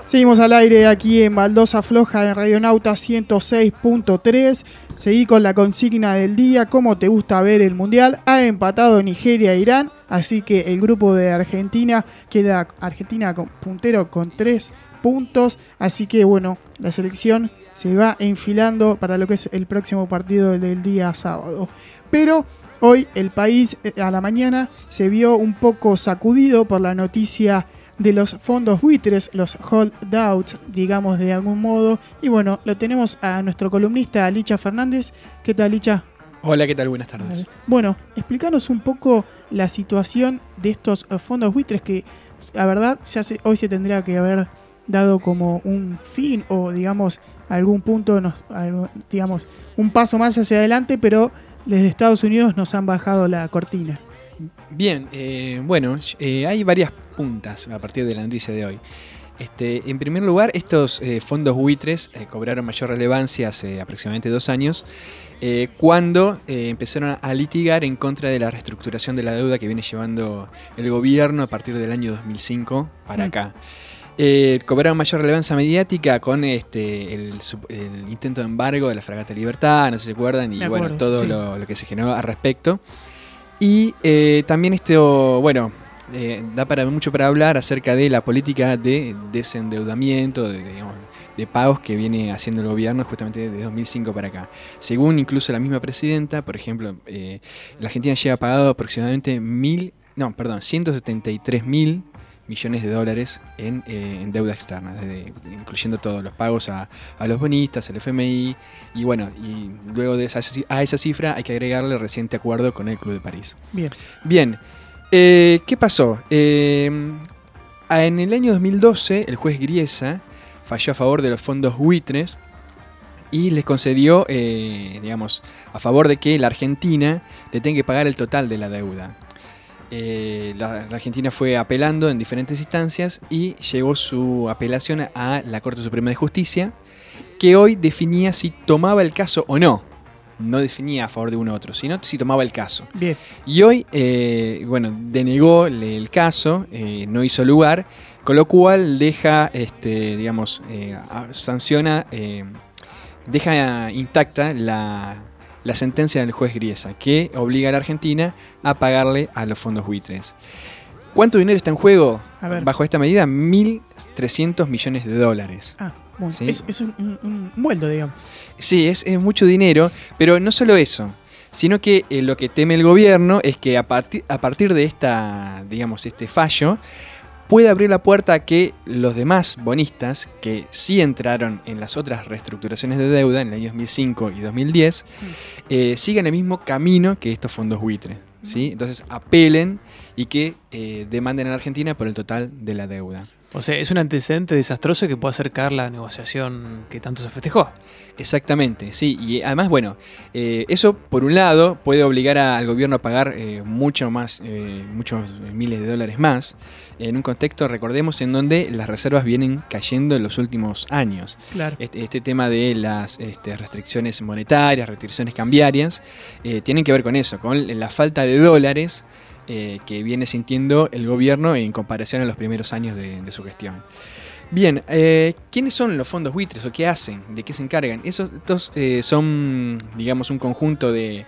Speaker 3: Seguimos al aire aquí en Baldosa Floja en Radionauta 106.3. Seguí con la consigna del día, ¿cómo te gusta ver el Mundial? Ha empatado Nigeria e Irán, así que el grupo de Argentina queda puntero con 3 puntos. Así que bueno, la selección se va enfilando para lo que es el próximo partido del día sábado. Pero hoy el país a la mañana se vio un poco sacudido por la noticia de los fondos buitres, los holdouts, digamos de algún modo. Y bueno, lo tenemos a nuestro columnista Licha Fernández. ¿Qué tal, Licha?
Speaker 20: Hola, ¿qué tal? Buenas tardes.
Speaker 3: Bueno, explícanos un poco la situación de estos fondos buitres que, la verdad, hoy se tendría que haber dado como un fin o, digamos, algún punto, digamos, un paso más hacia adelante, pero desde Estados Unidos nos han bajado la cortina.
Speaker 20: Bien, bueno, hay varias puntas a partir de la noticia de hoy. En primer lugar, estos fondos buitres cobraron mayor relevancia hace aproximadamente 2 años, cuando empezaron a litigar en contra de la reestructuración de la deuda que viene llevando el gobierno a partir del año 2005 para acá. Cobraron mayor relevancia mediática con el intento de embargo de la fragata Libertad, no sé si se acuerdan, y bueno, todo sí, lo que se generó al respecto. Y también bueno, da mucho para hablar acerca de la política de desendeudamiento, de pagos que viene haciendo el gobierno justamente desde 2005 para acá. Según incluso la misma presidenta, por ejemplo, la Argentina lleva pagado aproximadamente 173.000 millones de dólares en deuda externa, incluyendo todos los pagos a los bonistas, el FMI, y bueno, y luego a esa cifra hay que agregarle el reciente acuerdo con el Club de París. Bien. ¿Qué pasó? En el año 2012 el juez Griesa falló a favor de los fondos buitres y les concedió, digamos, a favor de que la Argentina le tenga que pagar el total de la deuda. La Argentina fue apelando en diferentes instancias y llegó su apelación a la Corte Suprema de Justicia, que hoy definía si tomaba el caso o no. No definía a favor de uno u otro, sino si tomaba el caso. Bien. Y hoy, bueno, denegó el caso, no hizo lugar, con lo cual deja, digamos, sanciona, deja intacta la sentencia del juez Griesa, que obliga a la Argentina a pagarle a los fondos buitres. ¿Cuánto dinero está en juego bajo esta medida? 1.300 millones de dólares.
Speaker 3: Bueno, ¿sí? Es un vuelto, digamos.
Speaker 20: Sí, es mucho dinero, pero no solo eso, sino que lo que teme el gobierno es que a partir de este fallo, puede abrir la puerta a que los demás bonistas, que sí entraron en las otras reestructuraciones de deuda en el año 2005 y 2010, sigan el mismo camino que estos fondos buitres, ¿sí? Entonces apelen y que demanden a la Argentina por el total de la deuda.
Speaker 1: O sea, es un antecedente desastroso que puede hacer caer la negociación que tanto se festejó.
Speaker 20: Exactamente, sí. Y además, bueno, eso por un lado puede obligar al gobierno a pagar muchos miles de dólares más, en un contexto, recordemos, en donde las reservas vienen cayendo en los últimos años.
Speaker 3: Claro.
Speaker 20: Este tema de las restricciones monetarias, restricciones cambiarias, tienen que ver con eso, con la falta de dólares que viene sintiendo el gobierno en comparación a los primeros años de su gestión. Bien, ¿quiénes son los fondos buitres o qué hacen? ¿De qué se encargan? Estos son, digamos, un conjunto de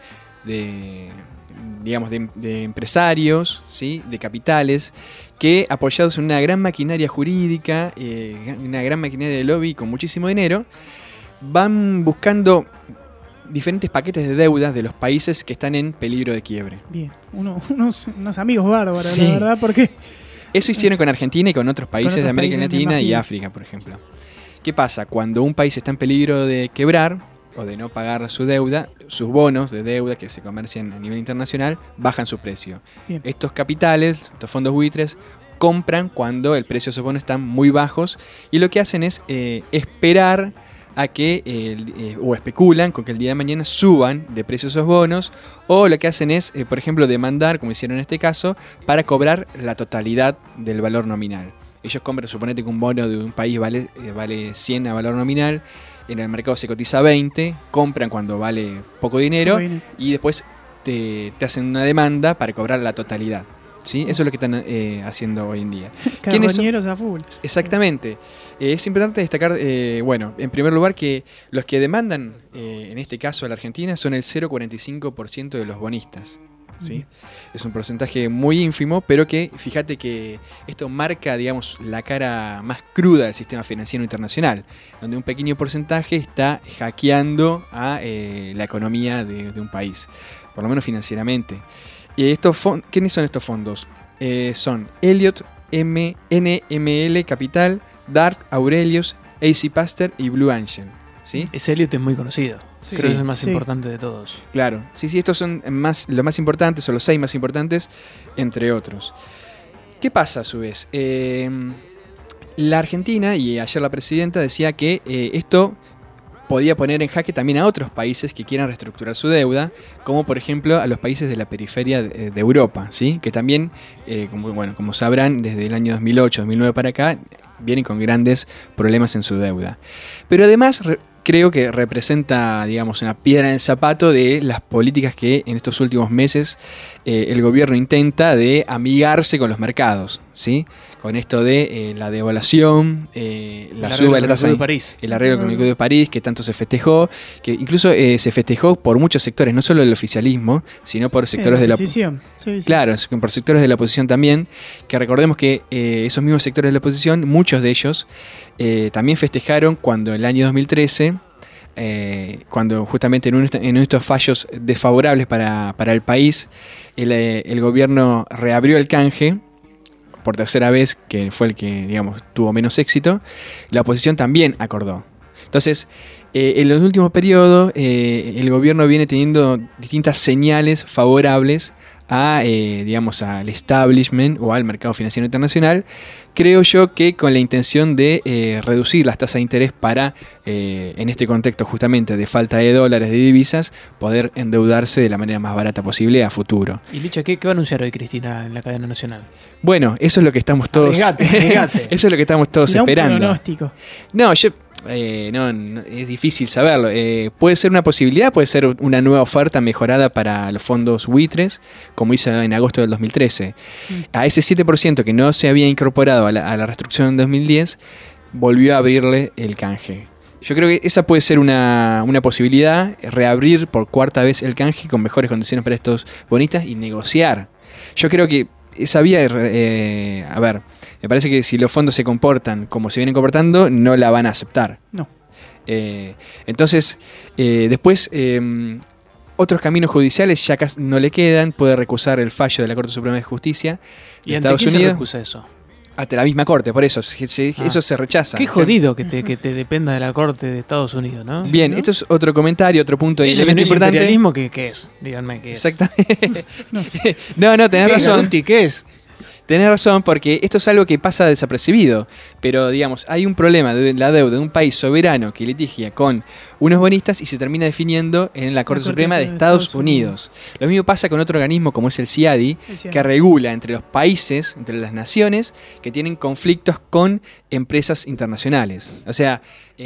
Speaker 20: empresarios, ¿sí? De capitales, que apoyados en una gran maquinaria jurídica, una gran maquinaria de lobby con muchísimo dinero, van buscando diferentes paquetes de deuda de los países que están en peligro de quiebre.
Speaker 3: Bien, unos amigos bárbaros, sí, la verdad, porque...
Speaker 20: Eso hicieron con Argentina y con otros países de América Latina y África, por ejemplo. ¿Qué pasa? Cuando un país está en peligro de quebrar o de no pagar su deuda, sus bonos de deuda que se comercian a nivel internacional bajan su precio. Bien. Estos capitales, estos fondos buitres, compran cuando el precio de esos bonos están muy bajos y lo que hacen es esperar a que, o especulan con que el día de mañana suban de precio esos bonos, o lo que hacen es, por ejemplo, demandar, como hicieron en este caso, para cobrar la totalidad del valor nominal. Ellos compran, suponete que un bono de un país vale 100 a valor nominal, en el mercado se cotiza 20, compran cuando vale poco dinero y después te hacen una demanda para cobrar la totalidad. ¿sí? Eso es lo que están haciendo hoy en día.
Speaker 3: Carroñeros a full.
Speaker 20: Exactamente. Es importante destacar, bueno, en primer lugar que los que demandan, en este caso a la Argentina, son el 0,45% de los bonistas. ¿Sí? Es un porcentaje muy ínfimo, pero que fíjate que esto marca, digamos, la cara más cruda del sistema financiero internacional, donde un pequeño porcentaje está hackeando a la economía de un país, por lo menos financieramente. ¿Quiénes son estos fondos? Son Elliott, NML Capital, Dart, Aurelius, AC Pasteur y Blue Angel. ¿Sí?
Speaker 1: Ese Elliott es muy conocido.
Speaker 20: Sí.
Speaker 1: Creo que es el más
Speaker 20: Sí.
Speaker 1: importante de todos.
Speaker 20: Claro, sí, estos son los más importantes, o los 6 más importantes, entre otros. ¿Qué pasa a su vez? La Argentina, y ayer la presidenta decía que esto podía poner en jaque también a otros países que quieran reestructurar su deuda, como por ejemplo a los países de la periferia de Europa, ¿sí? Que también, como sabrán, desde el año 2008-2009 para acá, vienen con grandes problemas en su deuda. Pero además creo que representa, digamos, una piedra en el zapato de las políticas que en estos últimos meses el gobierno intenta de amigarse con los mercados, ¿sí? Con esto de la devaluación, la suba de la tasa, el arreglo con el Acuerdo de París, que tanto se festejó, que incluso se festejó por muchos sectores, no solo del oficialismo, sino por sectores de la
Speaker 3: oposición. Sí.
Speaker 20: Claro, por sectores de la oposición también, que recordemos que esos mismos sectores de la oposición, muchos de ellos, también festejaron cuando en el año 2013, cuando justamente en estos fallos desfavorables para el país, el gobierno reabrió el canje por tercera vez, que fue el que, digamos, tuvo menos éxito, la oposición también acordó. Entonces, en los últimos periodos, el gobierno viene teniendo distintas señales favorables a, digamos, al establishment o al mercado financiero internacional, creo yo que con la intención de reducir las tasas de interés para, en este contexto justamente de falta de dólares, de divisas, poder endeudarse de la manera más barata posible a futuro.
Speaker 1: Y Licha, ¿qué va a anunciar hoy Cristina en la cadena nacional?
Speaker 20: Bueno, eso es lo que estamos todos
Speaker 1: Arriesgate.
Speaker 20: Eso es lo que estamos todos esperando.
Speaker 3: Un pronóstico.
Speaker 20: No, no, es difícil saberlo. Puede ser una posibilidad, puede ser una nueva oferta mejorada para los fondos buitres, como hizo en agosto del 2013. A ese 7% que no se había incorporado a la reestructuración en 2010, volvió a abrirle el canje. Yo creo que esa puede ser una posibilidad, reabrir por cuarta vez el canje con mejores condiciones para estos bonistas y negociar. Yo creo que esa vía, a ver, me parece que si los fondos se comportan como se vienen comportando, no la van a aceptar.
Speaker 3: No.
Speaker 20: Entonces, después, otros caminos judiciales ya no le quedan. Puede recusar el fallo de la Corte Suprema de Justicia de
Speaker 1: ¿Y ante
Speaker 20: Estados
Speaker 1: quién
Speaker 20: Unidos.
Speaker 1: se recusa eso?
Speaker 20: Ante la misma Corte, por eso, eso se rechaza.
Speaker 1: Qué jodido que te dependa de la Corte de Estados Unidos, ¿no?
Speaker 20: Bien,
Speaker 1: ¿no?
Speaker 20: esto es otro comentario, otro punto de
Speaker 1: ¿Eso
Speaker 20: elemento
Speaker 1: es
Speaker 20: importante.
Speaker 1: imperialismo? ¿Qué es? Díganme qué es.
Speaker 20: Exactamente. No, tenés razón.
Speaker 1: Garuti, ¿qué es?
Speaker 20: Tenés razón, porque esto es algo que pasa desapercibido, pero digamos, hay un problema de la deuda de un país soberano que litigia con unos bonistas y se termina definiendo en la Corte Suprema de Estados Unidos. Lo mismo pasa con otro organismo como es el CIADI, que regula entre los países, entre las naciones, que tienen conflictos con empresas internacionales. O sea,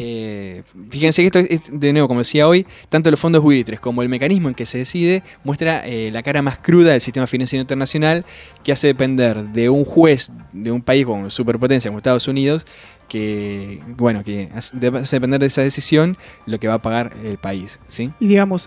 Speaker 20: fíjense que esto es, de nuevo, como decía hoy, tanto los fondos buitres como el mecanismo en que se decide muestra la cara más cruda del sistema financiero internacional, que hace depender de un juez de un país con superpotencia como Estados Unidos, que hace depender de esa decisión lo que va a pagar el país, ¿sí?
Speaker 3: Y digamos,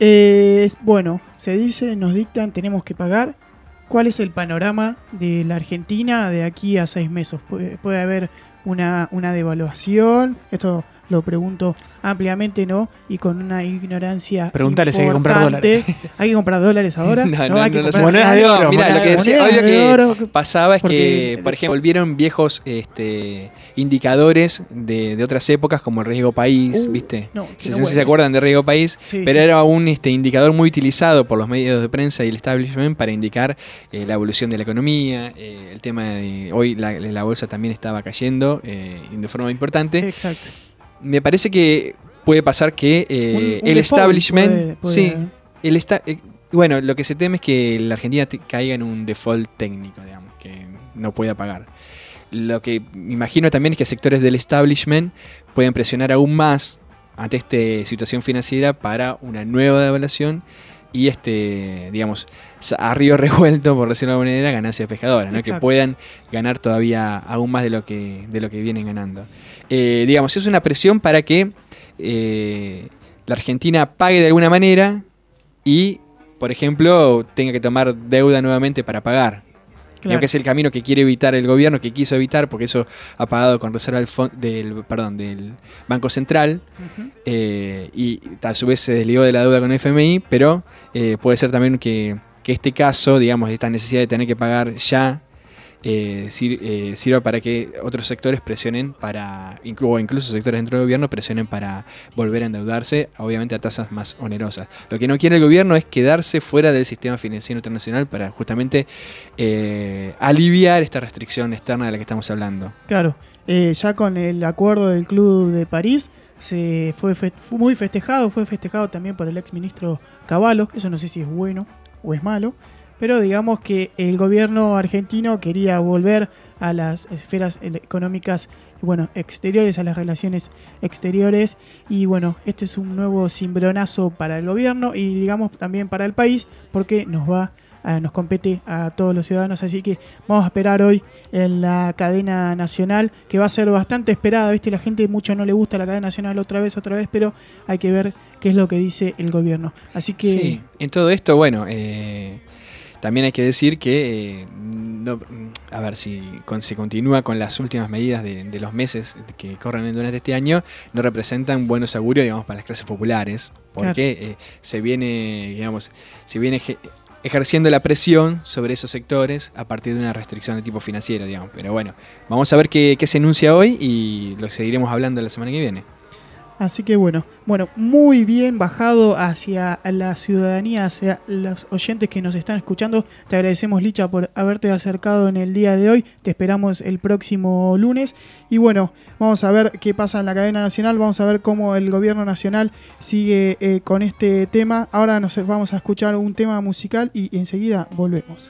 Speaker 3: bueno, se dice, nos dictan, tenemos que pagar. ¿Cuál es el panorama de la Argentina de aquí a 6 meses? ¿Puede haber una devaluación? Esto lo pregunto ampliamente, ¿no? Y con una ignorancia.
Speaker 1: Preguntale si hay que comprar dólares.
Speaker 3: ¿Hay que comprar dólares ahora?
Speaker 20: No,
Speaker 3: hay que comprar
Speaker 1: monedas de oro.
Speaker 20: Mira, lo que decía, obvio que pasaba es
Speaker 3: porque,
Speaker 20: que, por ejemplo, volvieron viejos indicadores de otras épocas, como el riesgo país, ¿viste? No sé si se acuerdan de riesgo país,
Speaker 3: sí,
Speaker 20: pero
Speaker 3: sí.
Speaker 20: era un indicador muy utilizado por los medios de prensa y el establishment para indicar la evolución de la economía, el tema de hoy la bolsa también estaba cayendo de forma importante.
Speaker 3: Exacto.
Speaker 20: Me parece que puede pasar que
Speaker 3: un
Speaker 20: el establishment,
Speaker 3: puede...
Speaker 20: sí, bueno, lo que se teme es que la Argentina caiga en un default técnico, digamos, que no pueda pagar. Lo que me imagino también es que sectores del establishment pueden presionar aún más ante esta situación financiera para una nueva devaluación y digamos, a río revuelto, por decirlo de alguna manera, ganancias pescadoras, ¿no? Que puedan ganar todavía aún más de lo que vienen ganando. Digamos, es una presión para que la Argentina pague de alguna manera y, por ejemplo, tenga que tomar deuda nuevamente para pagar. Claro. Creo que es el camino que quiere evitar el gobierno, que quiso evitar, porque eso ha pagado con reserva del Banco Central, y a su vez se desligó de la deuda con el FMI, pero puede ser también que este caso, digamos, esta necesidad de tener que pagar ya, sirva para que otros sectores presionen o incluso sectores dentro del gobierno presionen para volver a endeudarse, obviamente a tasas más onerosas. Lo que no quiere el gobierno es quedarse fuera del sistema financiero internacional para justamente aliviar esta restricción externa de la que estamos hablando.
Speaker 3: Claro, ya con el acuerdo del Club de París fue muy festejado, fue festejado también por el exministro Cavallo. Eso no sé si es bueno o es malo, pero digamos que el gobierno argentino quería volver a las esferas económicas, bueno, exteriores, a las relaciones exteriores, y bueno, este es un nuevo cimbronazo para el gobierno y digamos también para el país, porque nos compete a todos los ciudadanos, así que vamos a esperar hoy en la cadena nacional, que va a ser bastante esperada, ¿viste? La gente mucho no le gusta la cadena nacional otra vez, pero hay que ver qué es lo que dice el gobierno. Así que
Speaker 20: sí, en todo esto, bueno, también hay que decir que a ver si se continúa con las últimas medidas de los meses que corren durante este año, no representan buenos augurios, digamos, para las clases populares, porque se viene ejerciendo la presión sobre esos sectores a partir de una restricción de tipo financiero, digamos. Pero bueno, vamos a ver qué se anuncia hoy y lo seguiremos hablando la semana que viene.
Speaker 3: Así que bueno, muy bien bajado hacia la ciudadanía, hacia los oyentes que nos están escuchando. Te agradecemos, Licha, por haberte acercado en el día de hoy. Te esperamos el próximo lunes. Y bueno, vamos a ver qué pasa en la cadena nacional. Vamos a ver cómo el gobierno nacional sigue con este tema. Ahora nos vamos a escuchar un tema musical y enseguida volvemos.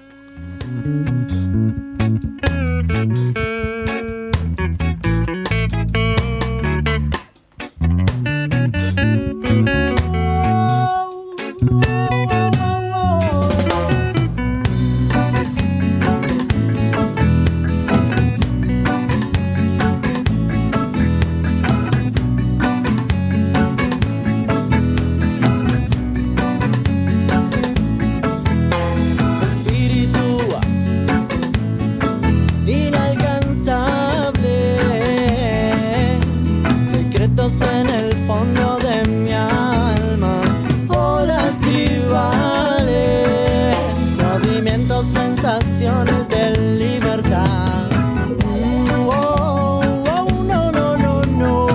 Speaker 8: En el fondo de mi alma, olas tribales, movimientos, sensaciones de libertad. No, no, no, no.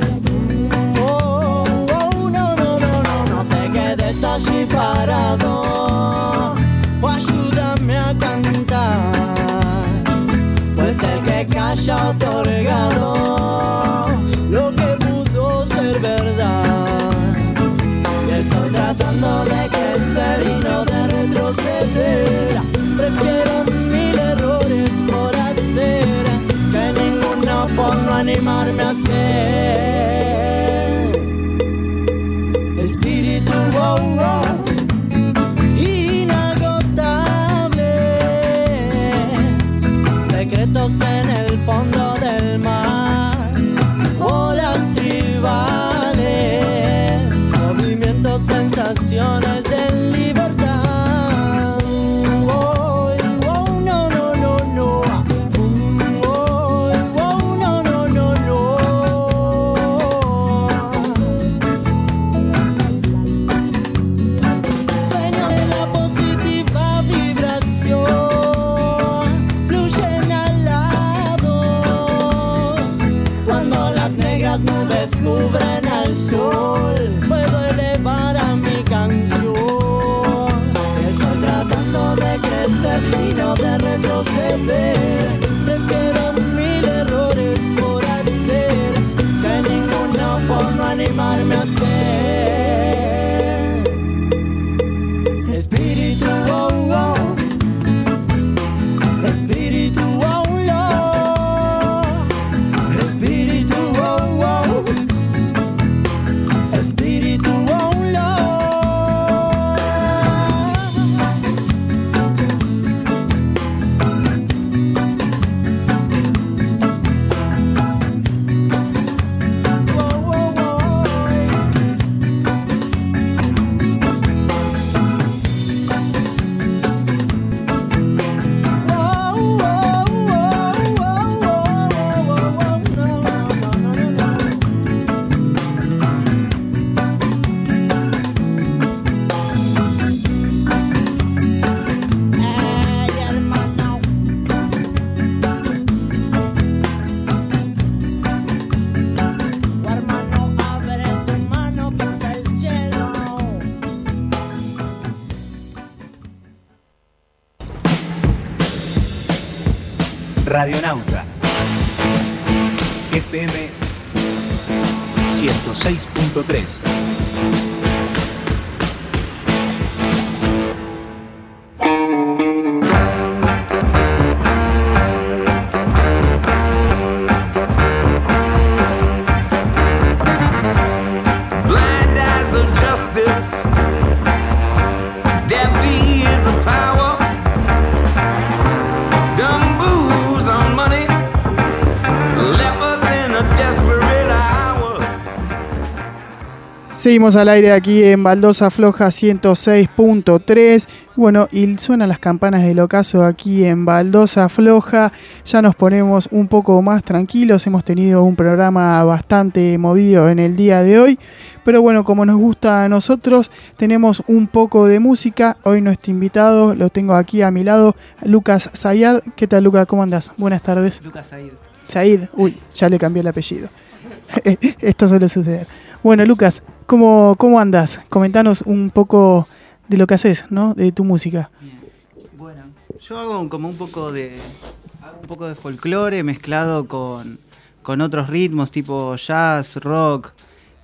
Speaker 8: No te quedes allí parado, o ayúdame a cantar, pues el que calla otorgado lo que verdad. Y estoy tratando de crecer y no de retroceder. Prefiero 1000 errores por hacer que ninguno por no animarme a hacer. Espíritu inagotable, secretos en el fondo del mar, olas tribales, movimientos, sensaciones de libertad. No, no, no, no. No, no, no, no. Sueño de la positiva vibración, fluyen al lado cuando las negras nubes cubren al sol. Puedo elevar a mi canción.
Speaker 9: Radionauta FM 106.3.
Speaker 18: Blind eyes of justice, deaf ears of power, dumb booze on money, left us in a desperate hour.
Speaker 3: Seguimos al aire aquí en Baldosa Floja 106.3. Bueno, y suenan las campanas del ocaso aquí en Baldosa Floja. Ya nos ponemos un poco más tranquilos. Hemos tenido un programa bastante movido en el día de hoy. Pero bueno, como nos gusta a nosotros, tenemos un poco de música. Hoy nuestro invitado lo tengo aquí a mi lado, Lucas Zayad. ¿Qué tal, Lucas? ¿Cómo andás? Buenas tardes.
Speaker 21: Lucas Said.
Speaker 3: Said, uy, ya le cambié el apellido. Esto suele suceder. Bueno, Lucas, ¿cómo andás? Comentanos un poco de lo que haces, ¿no? De tu música.
Speaker 21: Bueno, yo hago como un poco de folclore mezclado con otros ritmos tipo jazz, rock,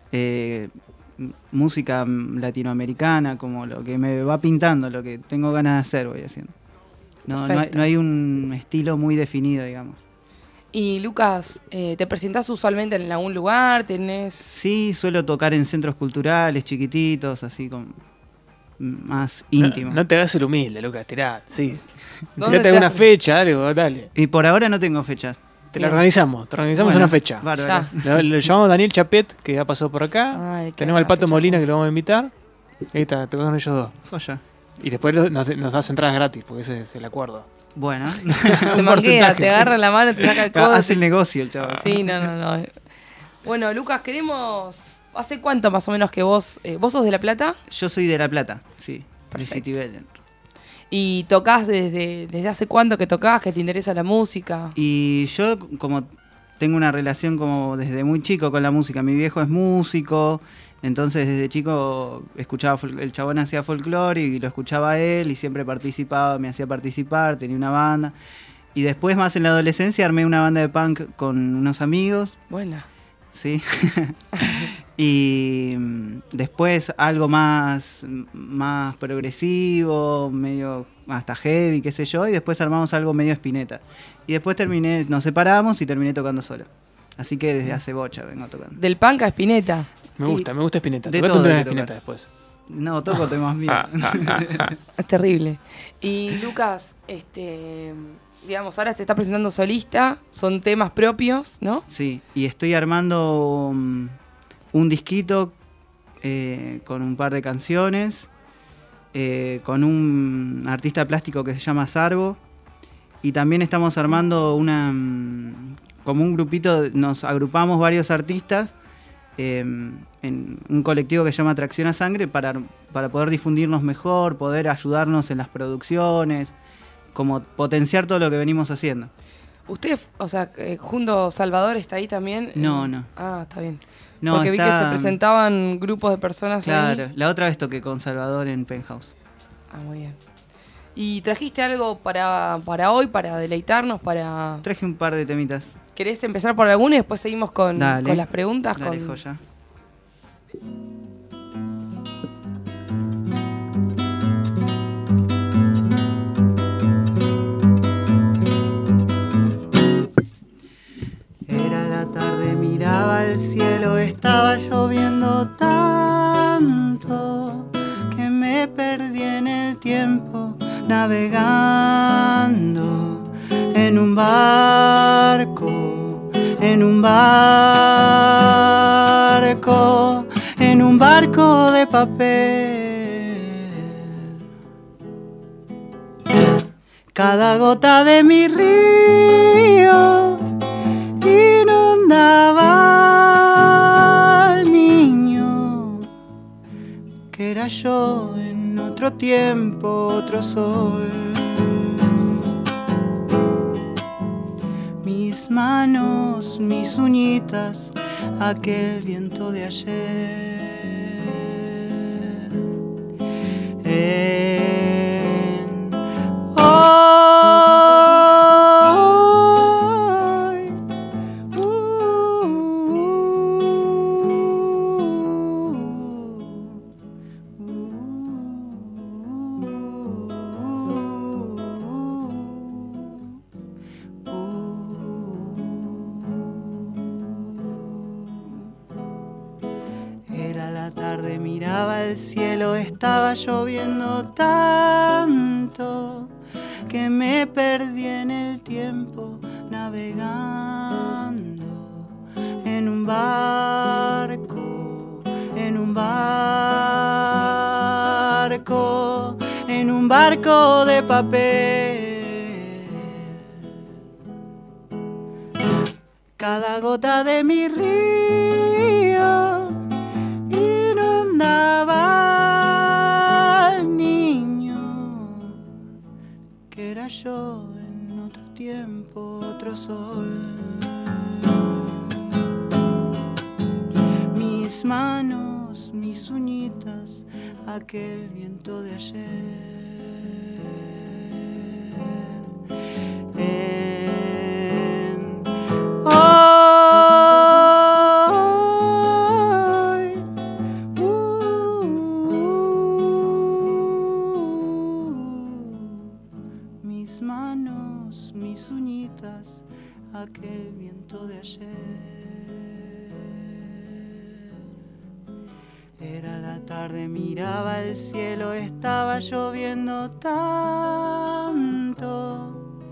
Speaker 21: música latinoamericana, como lo que me va pintando, lo que tengo ganas de hacer voy haciendo. No hay un estilo muy definido, digamos.
Speaker 2: Y Lucas, ¿te presentás usualmente en algún lugar? ¿Tenés...?
Speaker 21: Sí, suelo tocar en centros culturales chiquititos, así como más íntimo.
Speaker 1: No te hagas el humilde, Lucas, tirá, sí.
Speaker 21: ¿Dónde
Speaker 1: Tirate alguna fecha, algo, dale.
Speaker 21: Y por ahora no tengo fechas.
Speaker 1: Te la organizamos,
Speaker 21: Bueno,
Speaker 1: una fecha.
Speaker 21: bárbaro.
Speaker 1: Le llamamos a Daniel Chapet, que ya pasó por acá.
Speaker 2: Ay,
Speaker 1: Tenemos al Pato Molina, que lo vamos a invitar. Ahí está, tocamos ellos dos.
Speaker 21: Joya.
Speaker 1: Y después nos das entradas gratis, porque ese es el acuerdo.
Speaker 21: Bueno.
Speaker 2: Te manguea, te agarra la mano, te saca el codo.
Speaker 21: Hace el negocio el chaval.
Speaker 2: Sí, no. Bueno, Lucas, queremos... ¿Hace cuánto más o menos que vos sos de La Plata?
Speaker 21: Yo soy de La Plata, sí.
Speaker 2: Perfecto.
Speaker 21: De City Bell.
Speaker 2: ¿Y tocás desde hace cuánto que tocás, que te interesa la música?
Speaker 21: Y yo como tengo una relación como desde muy chico con la música. Mi viejo es músico, entonces desde chico escuchaba, el chabón hacía folclore y lo escuchaba a él y siempre participaba, me hacía participar, tenía una banda. Y después más en la adolescencia armé una banda de punk con unos amigos.
Speaker 2: Buena.
Speaker 21: Sí. Y después algo más progresivo, medio hasta heavy, qué sé yo, y después armamos algo medio Spinetta. Y después nos separamos y terminé tocando solo. Así que desde hace bocha vengo tocando.
Speaker 2: Del punk a Spinetta.
Speaker 1: Me gusta Spinetta.
Speaker 21: De
Speaker 1: Tocate
Speaker 21: todo
Speaker 1: un tema
Speaker 21: hay
Speaker 1: de
Speaker 21: que
Speaker 1: Spinetta
Speaker 21: tocar.
Speaker 1: después.
Speaker 21: No, toco temas míos.
Speaker 2: Es terrible. Y Lucas, digamos, ahora te estás presentando solista, son temas propios, ¿no?
Speaker 21: Sí, y estoy armando un disquito con un par de canciones, con un artista plástico que se llama Sarbo, y también estamos armando como un grupito, nos agrupamos varios artistas en un colectivo que se llama Tracción a Sangre para poder difundirnos mejor, poder ayudarnos en las producciones, como potenciar todo lo que venimos haciendo.
Speaker 2: ¿Usted, junto Salvador está ahí también?
Speaker 21: No.
Speaker 2: Ah, está bien.
Speaker 21: No,
Speaker 2: porque vi que se presentaban grupos de personas
Speaker 21: Claro,
Speaker 2: ahí.
Speaker 21: la otra vez toqué con Salvador en Penthouse.
Speaker 2: Ah, muy bien. ¿Y trajiste algo para hoy, para deleitarnos, para...?
Speaker 21: Traje un par de temitas.
Speaker 2: ¿Querés empezar por alguno y después seguimos con
Speaker 21: Dale.
Speaker 2: las preguntas?
Speaker 21: Dale, joya. Era la tarde, miraba el cielo, estaba lloviendo tanto que me perdí en el tiempo navegando en un barco, en un barco, en un barco de papel. Cada gota de mi río inundaba al niño que era yo en otro tiempo, otro sol. Mis manos, mis uñitas, aquel viento de ayer. el cielo estaba lloviendo tanto que me perdí en el tiempo navegando en un barco, en un barco, en un barco de papel. Cada gota de mi río inundaba al niño que era yo en otro tiempo, otro sol. Mis manos, mis uñitas, aquel viento de ayer. Hoy, mis manos, mis uñitas, aquel viento de ayer. Era la tarde, miraba el cielo, estaba lloviendo tanto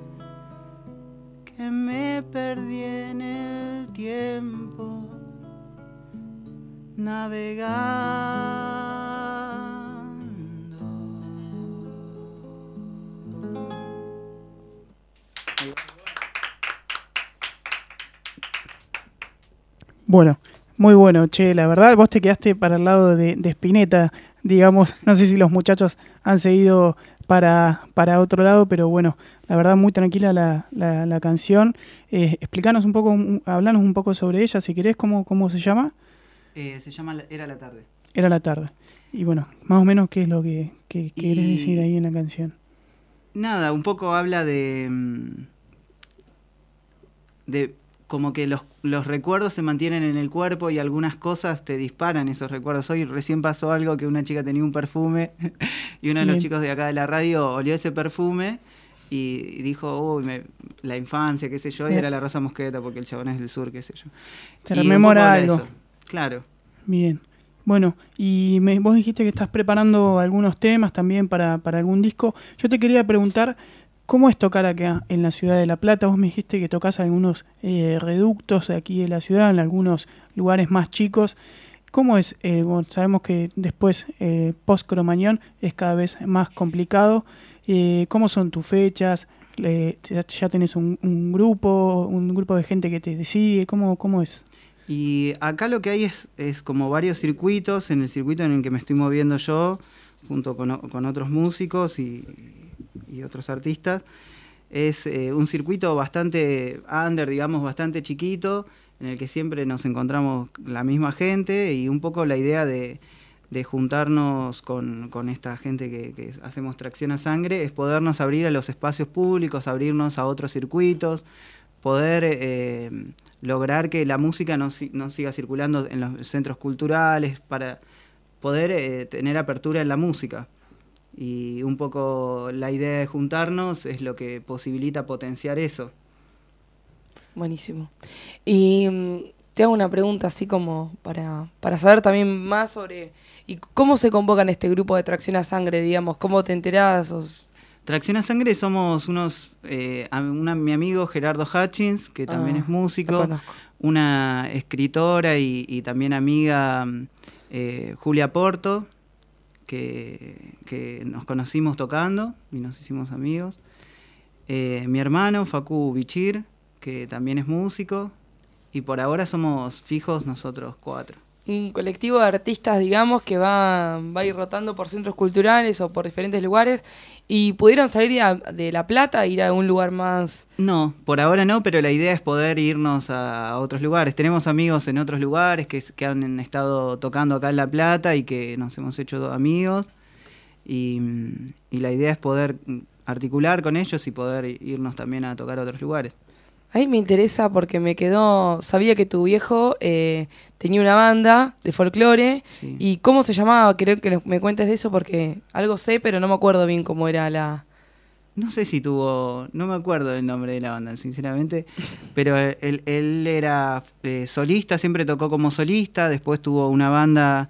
Speaker 21: que me perdí en el tiempo navegando.
Speaker 3: Bueno, muy bueno, che, la verdad vos te quedaste para el lado de Spinetta, digamos, no sé si los muchachos han seguido para otro lado, pero bueno, la verdad muy tranquila la canción. Explícanos un poco, hablanos un poco sobre ella, si querés, ¿cómo se llama?
Speaker 21: Se llama Era la tarde.
Speaker 3: Era la tarde. Y bueno, más o menos, ¿qué es lo que querés decir ahí en la canción?
Speaker 21: Nada, un poco habla de como que los recuerdos se mantienen en el cuerpo y algunas cosas te disparan esos recuerdos. Hoy recién pasó algo que una chica tenía un perfume y uno de los chicos de acá de la radio olió ese perfume y dijo, uy, la infancia, qué sé yo, y era la Rosa Mosqueta porque el chabón es del sur, qué sé yo.
Speaker 3: Te rememora algo.
Speaker 21: Claro.
Speaker 3: Bien. Bueno, y vos dijiste que estás preparando algunos temas también para algún disco. Yo te quería preguntar, ¿cómo es tocar acá en la ciudad de La Plata? Vos me dijiste que tocás algunos reductos de aquí de la ciudad, en algunos lugares más chicos. ¿Cómo es? Bueno, sabemos que después, post-Cromañón, es cada vez más complicado. ¿Cómo son tus fechas? ¿Ya tenés un grupo de gente que te sigue? ¿Cómo es?
Speaker 21: Y acá lo que hay es como varios circuitos. En el circuito en el que me estoy moviendo yo, junto con otros músicos y otros artistas, es un circuito bastante under, digamos, bastante chiquito, en el que siempre nos encontramos la misma gente y un poco la idea de juntarnos con esta gente que hacemos Tracción a Sangre es podernos abrir a los espacios públicos, abrirnos a otros circuitos, poder lograr que la música no siga circulando en los centros culturales, para poder tener apertura en la música. Y un poco la idea de juntarnos es lo que posibilita potenciar eso.
Speaker 2: Buenísimo. Y te hago una pregunta así como para saber también más sobre y cómo se convocan este grupo de Tracción a Sangre, digamos, cómo te enterás.
Speaker 21: Tracción a Sangre somos mi amigo Gerardo Hutchins, que también es músico, una escritora y también amiga Julia Porto, que nos conocimos tocando y nos hicimos amigos. Mi hermano Facu Bichir, que también es músico, y por ahora somos fijos nosotros 4.
Speaker 2: Un colectivo de artistas, digamos, que va a ir rotando por centros culturales o por diferentes lugares. ¿Y pudieron salir de La Plata e ir a un lugar más?
Speaker 21: No, por ahora no, pero la idea es poder irnos a otros lugares. Tenemos amigos en otros lugares que han estado tocando acá en La Plata y que nos hemos hecho amigos. Y la idea es poder articular con ellos y poder irnos también a tocar a otros lugares.
Speaker 2: Ahí me interesa porque sabía que tu viejo tenía una banda de folclore. Sí. ¿Y cómo se llamaba? Creo que me cuentes de eso porque algo sé, pero no me acuerdo bien cómo era la...
Speaker 21: No sé si no me acuerdo del nombre de la banda, sinceramente, pero él era solista, siempre tocó como solista, después tuvo una banda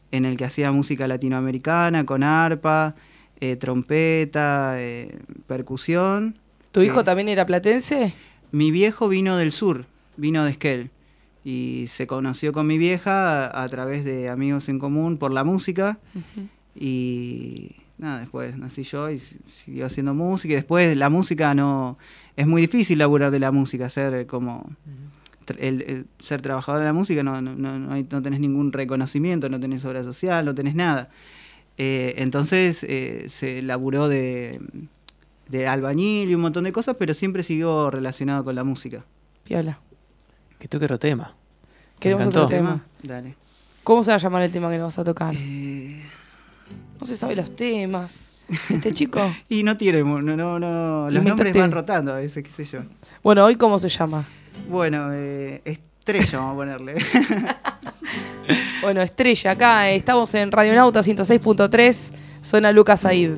Speaker 21: en el que hacía música latinoamericana con arpa, trompeta, percusión.
Speaker 2: ¿Tu hijo también era platense?
Speaker 21: Mi viejo vino del sur, vino de Esquel. Y se conoció con mi vieja a través de amigos en común por la música. Y nada, después nací yo y siguió haciendo música. Y después la música no... Es muy difícil laburar de la música, ser como... El ser trabajador de la música no tenés ningún reconocimiento, no tenés obra social, no tenés nada. Entonces se laburó de albañil y un montón de cosas, pero siempre siguió relacionado con la música.
Speaker 2: Piola.
Speaker 1: Que toque otro tema.
Speaker 2: Queremos otro tema.
Speaker 21: Dale.
Speaker 2: ¿Cómo se va a llamar el tema que nos vas a tocar? No se sabe los temas. Este chico.
Speaker 21: Y no tiene, los nombres van rotando a veces, qué sé yo.
Speaker 2: Bueno, ¿hoy cómo se llama?
Speaker 21: Bueno, Estrella vamos a ponerle.
Speaker 2: Bueno, Estrella, acá estamos en Radionauta 106.3, suena Lucas Said.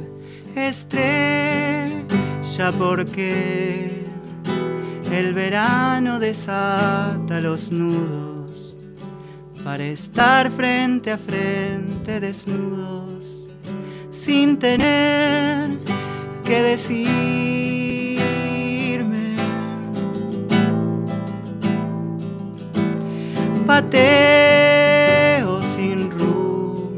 Speaker 21: Estrella, porque el verano desata los nudos para estar frente a frente desnudos, sin tener que decirme. Pateo sin rumbo,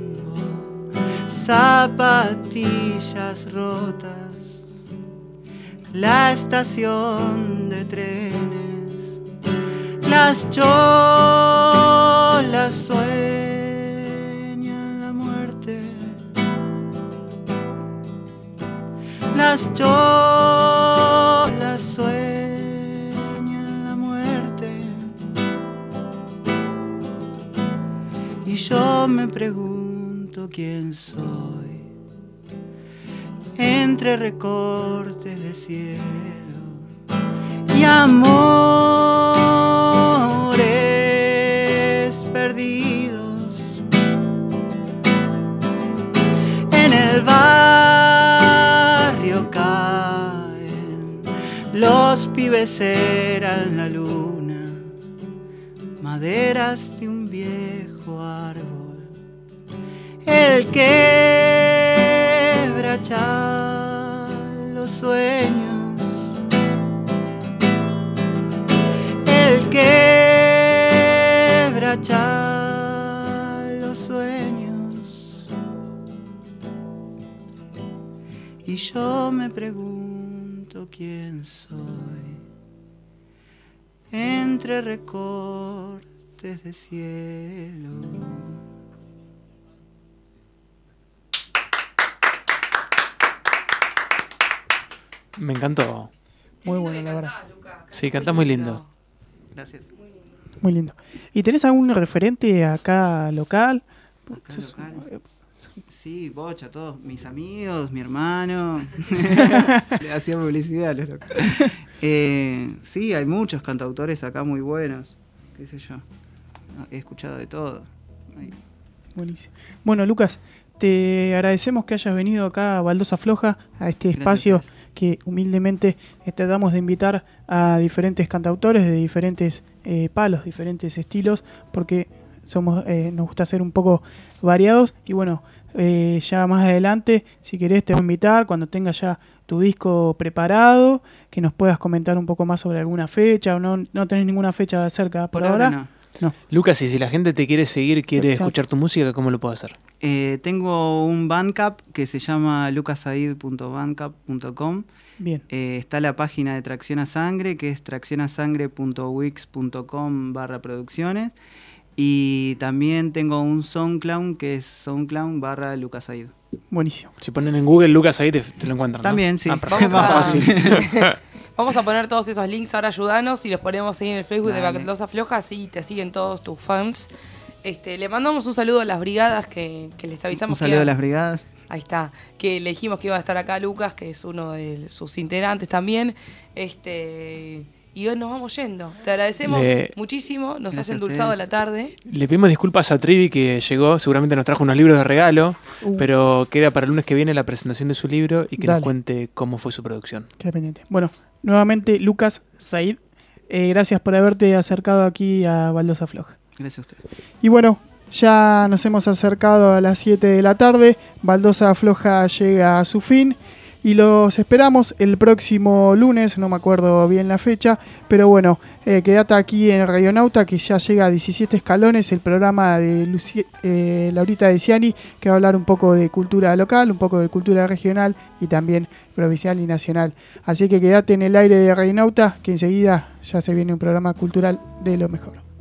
Speaker 21: zapatillas rotas, la estación de trenes, las cholas sueñan la muerte, las cholas sueñan la muerte. Y yo me pregunto quién soy, entre recortes de cielo y amores perdidos. En el barrio caen, los pibes eran la luna, maderas de un viejo árbol, el quebracha los sueños, el quebracha los sueños. Y yo me pregunto quién soy, entre recortes de cielo.
Speaker 1: Me encantó.
Speaker 3: Muy bueno, la verdad.
Speaker 1: Sí, cantás muy lindo.
Speaker 21: Gracias.
Speaker 3: Muy lindo. ¿Y tenés algún referente acá local?
Speaker 21: Acá local. Sí, bocha, todos mis amigos, mi hermano. Le hacía publicidad a los locos. Sí, hay muchos cantautores acá muy buenos. Qué sé yo. He escuchado de todo.
Speaker 3: Buenísimo. Bueno, Lucas, te agradecemos que hayas venido acá a Baldosa Floja, a este espacio que humildemente tratamos de invitar a diferentes cantautores de diferentes palos, diferentes estilos, porque somos nos gusta ser un poco variados. Y bueno, ya más adelante, si querés, te voy a invitar cuando tengas ya tu disco preparado, que nos puedas comentar un poco más sobre alguna fecha. O no tenés ninguna fecha cerca por ahora. No.
Speaker 1: Lucas, y si la gente te quiere seguir, quiere
Speaker 3: Exacto.
Speaker 1: escuchar tu música, ¿cómo lo puede hacer?
Speaker 21: Tengo un Bandcamp que se llama lucasaid.bandcamp.com.
Speaker 3: Bien.
Speaker 21: Está la página de Tracción a Sangre, que es traccionasangre.wix.com/producciones. Y también tengo un SoundCloud, que es SoundCloud/lucasaid.
Speaker 3: Buenísimo.
Speaker 1: Si ponen en Google Lucas Said, te lo encuentran, ¿no?
Speaker 21: También, sí.
Speaker 1: Es más fácil.
Speaker 2: Vamos a poner todos esos links, ahora ayudanos y los ponemos ahí en el Facebook de
Speaker 21: Dale.
Speaker 2: Baldosa Floja, así te siguen todos tus fans. Le mandamos un saludo a las brigadas que les avisamos.
Speaker 21: Un saludo a las brigadas.
Speaker 2: Ahí está, que le dijimos que iba a estar acá Lucas, que es uno de sus integrantes también. Y hoy nos vamos yendo. Te agradecemos muchísimo, nos has endulzado la tarde.
Speaker 1: Le pedimos disculpas a Trivi, que llegó, seguramente nos trajo unos libros de regalo, pero queda para el lunes que viene la presentación de su libro y que nos cuente cómo fue su producción.
Speaker 3: Queda pendiente. Bueno, nuevamente Lucas Said, gracias por haberte acercado aquí a Baldosa Floja.
Speaker 21: Gracias a usted.
Speaker 3: Y bueno, Ya nos hemos acercado a las 7 de la tarde, Baldosa Floja llega a su fin y los esperamos el próximo lunes, no me acuerdo bien la fecha, pero bueno, quédate aquí en Radionauta que ya llega a 17 escalones, el programa de Laurita Deciani, que va a hablar un poco de cultura local, un poco de cultura regional y también provincial y nacional. Así que quédate en el aire de Radionauta, que enseguida ya se viene un programa cultural de lo mejor.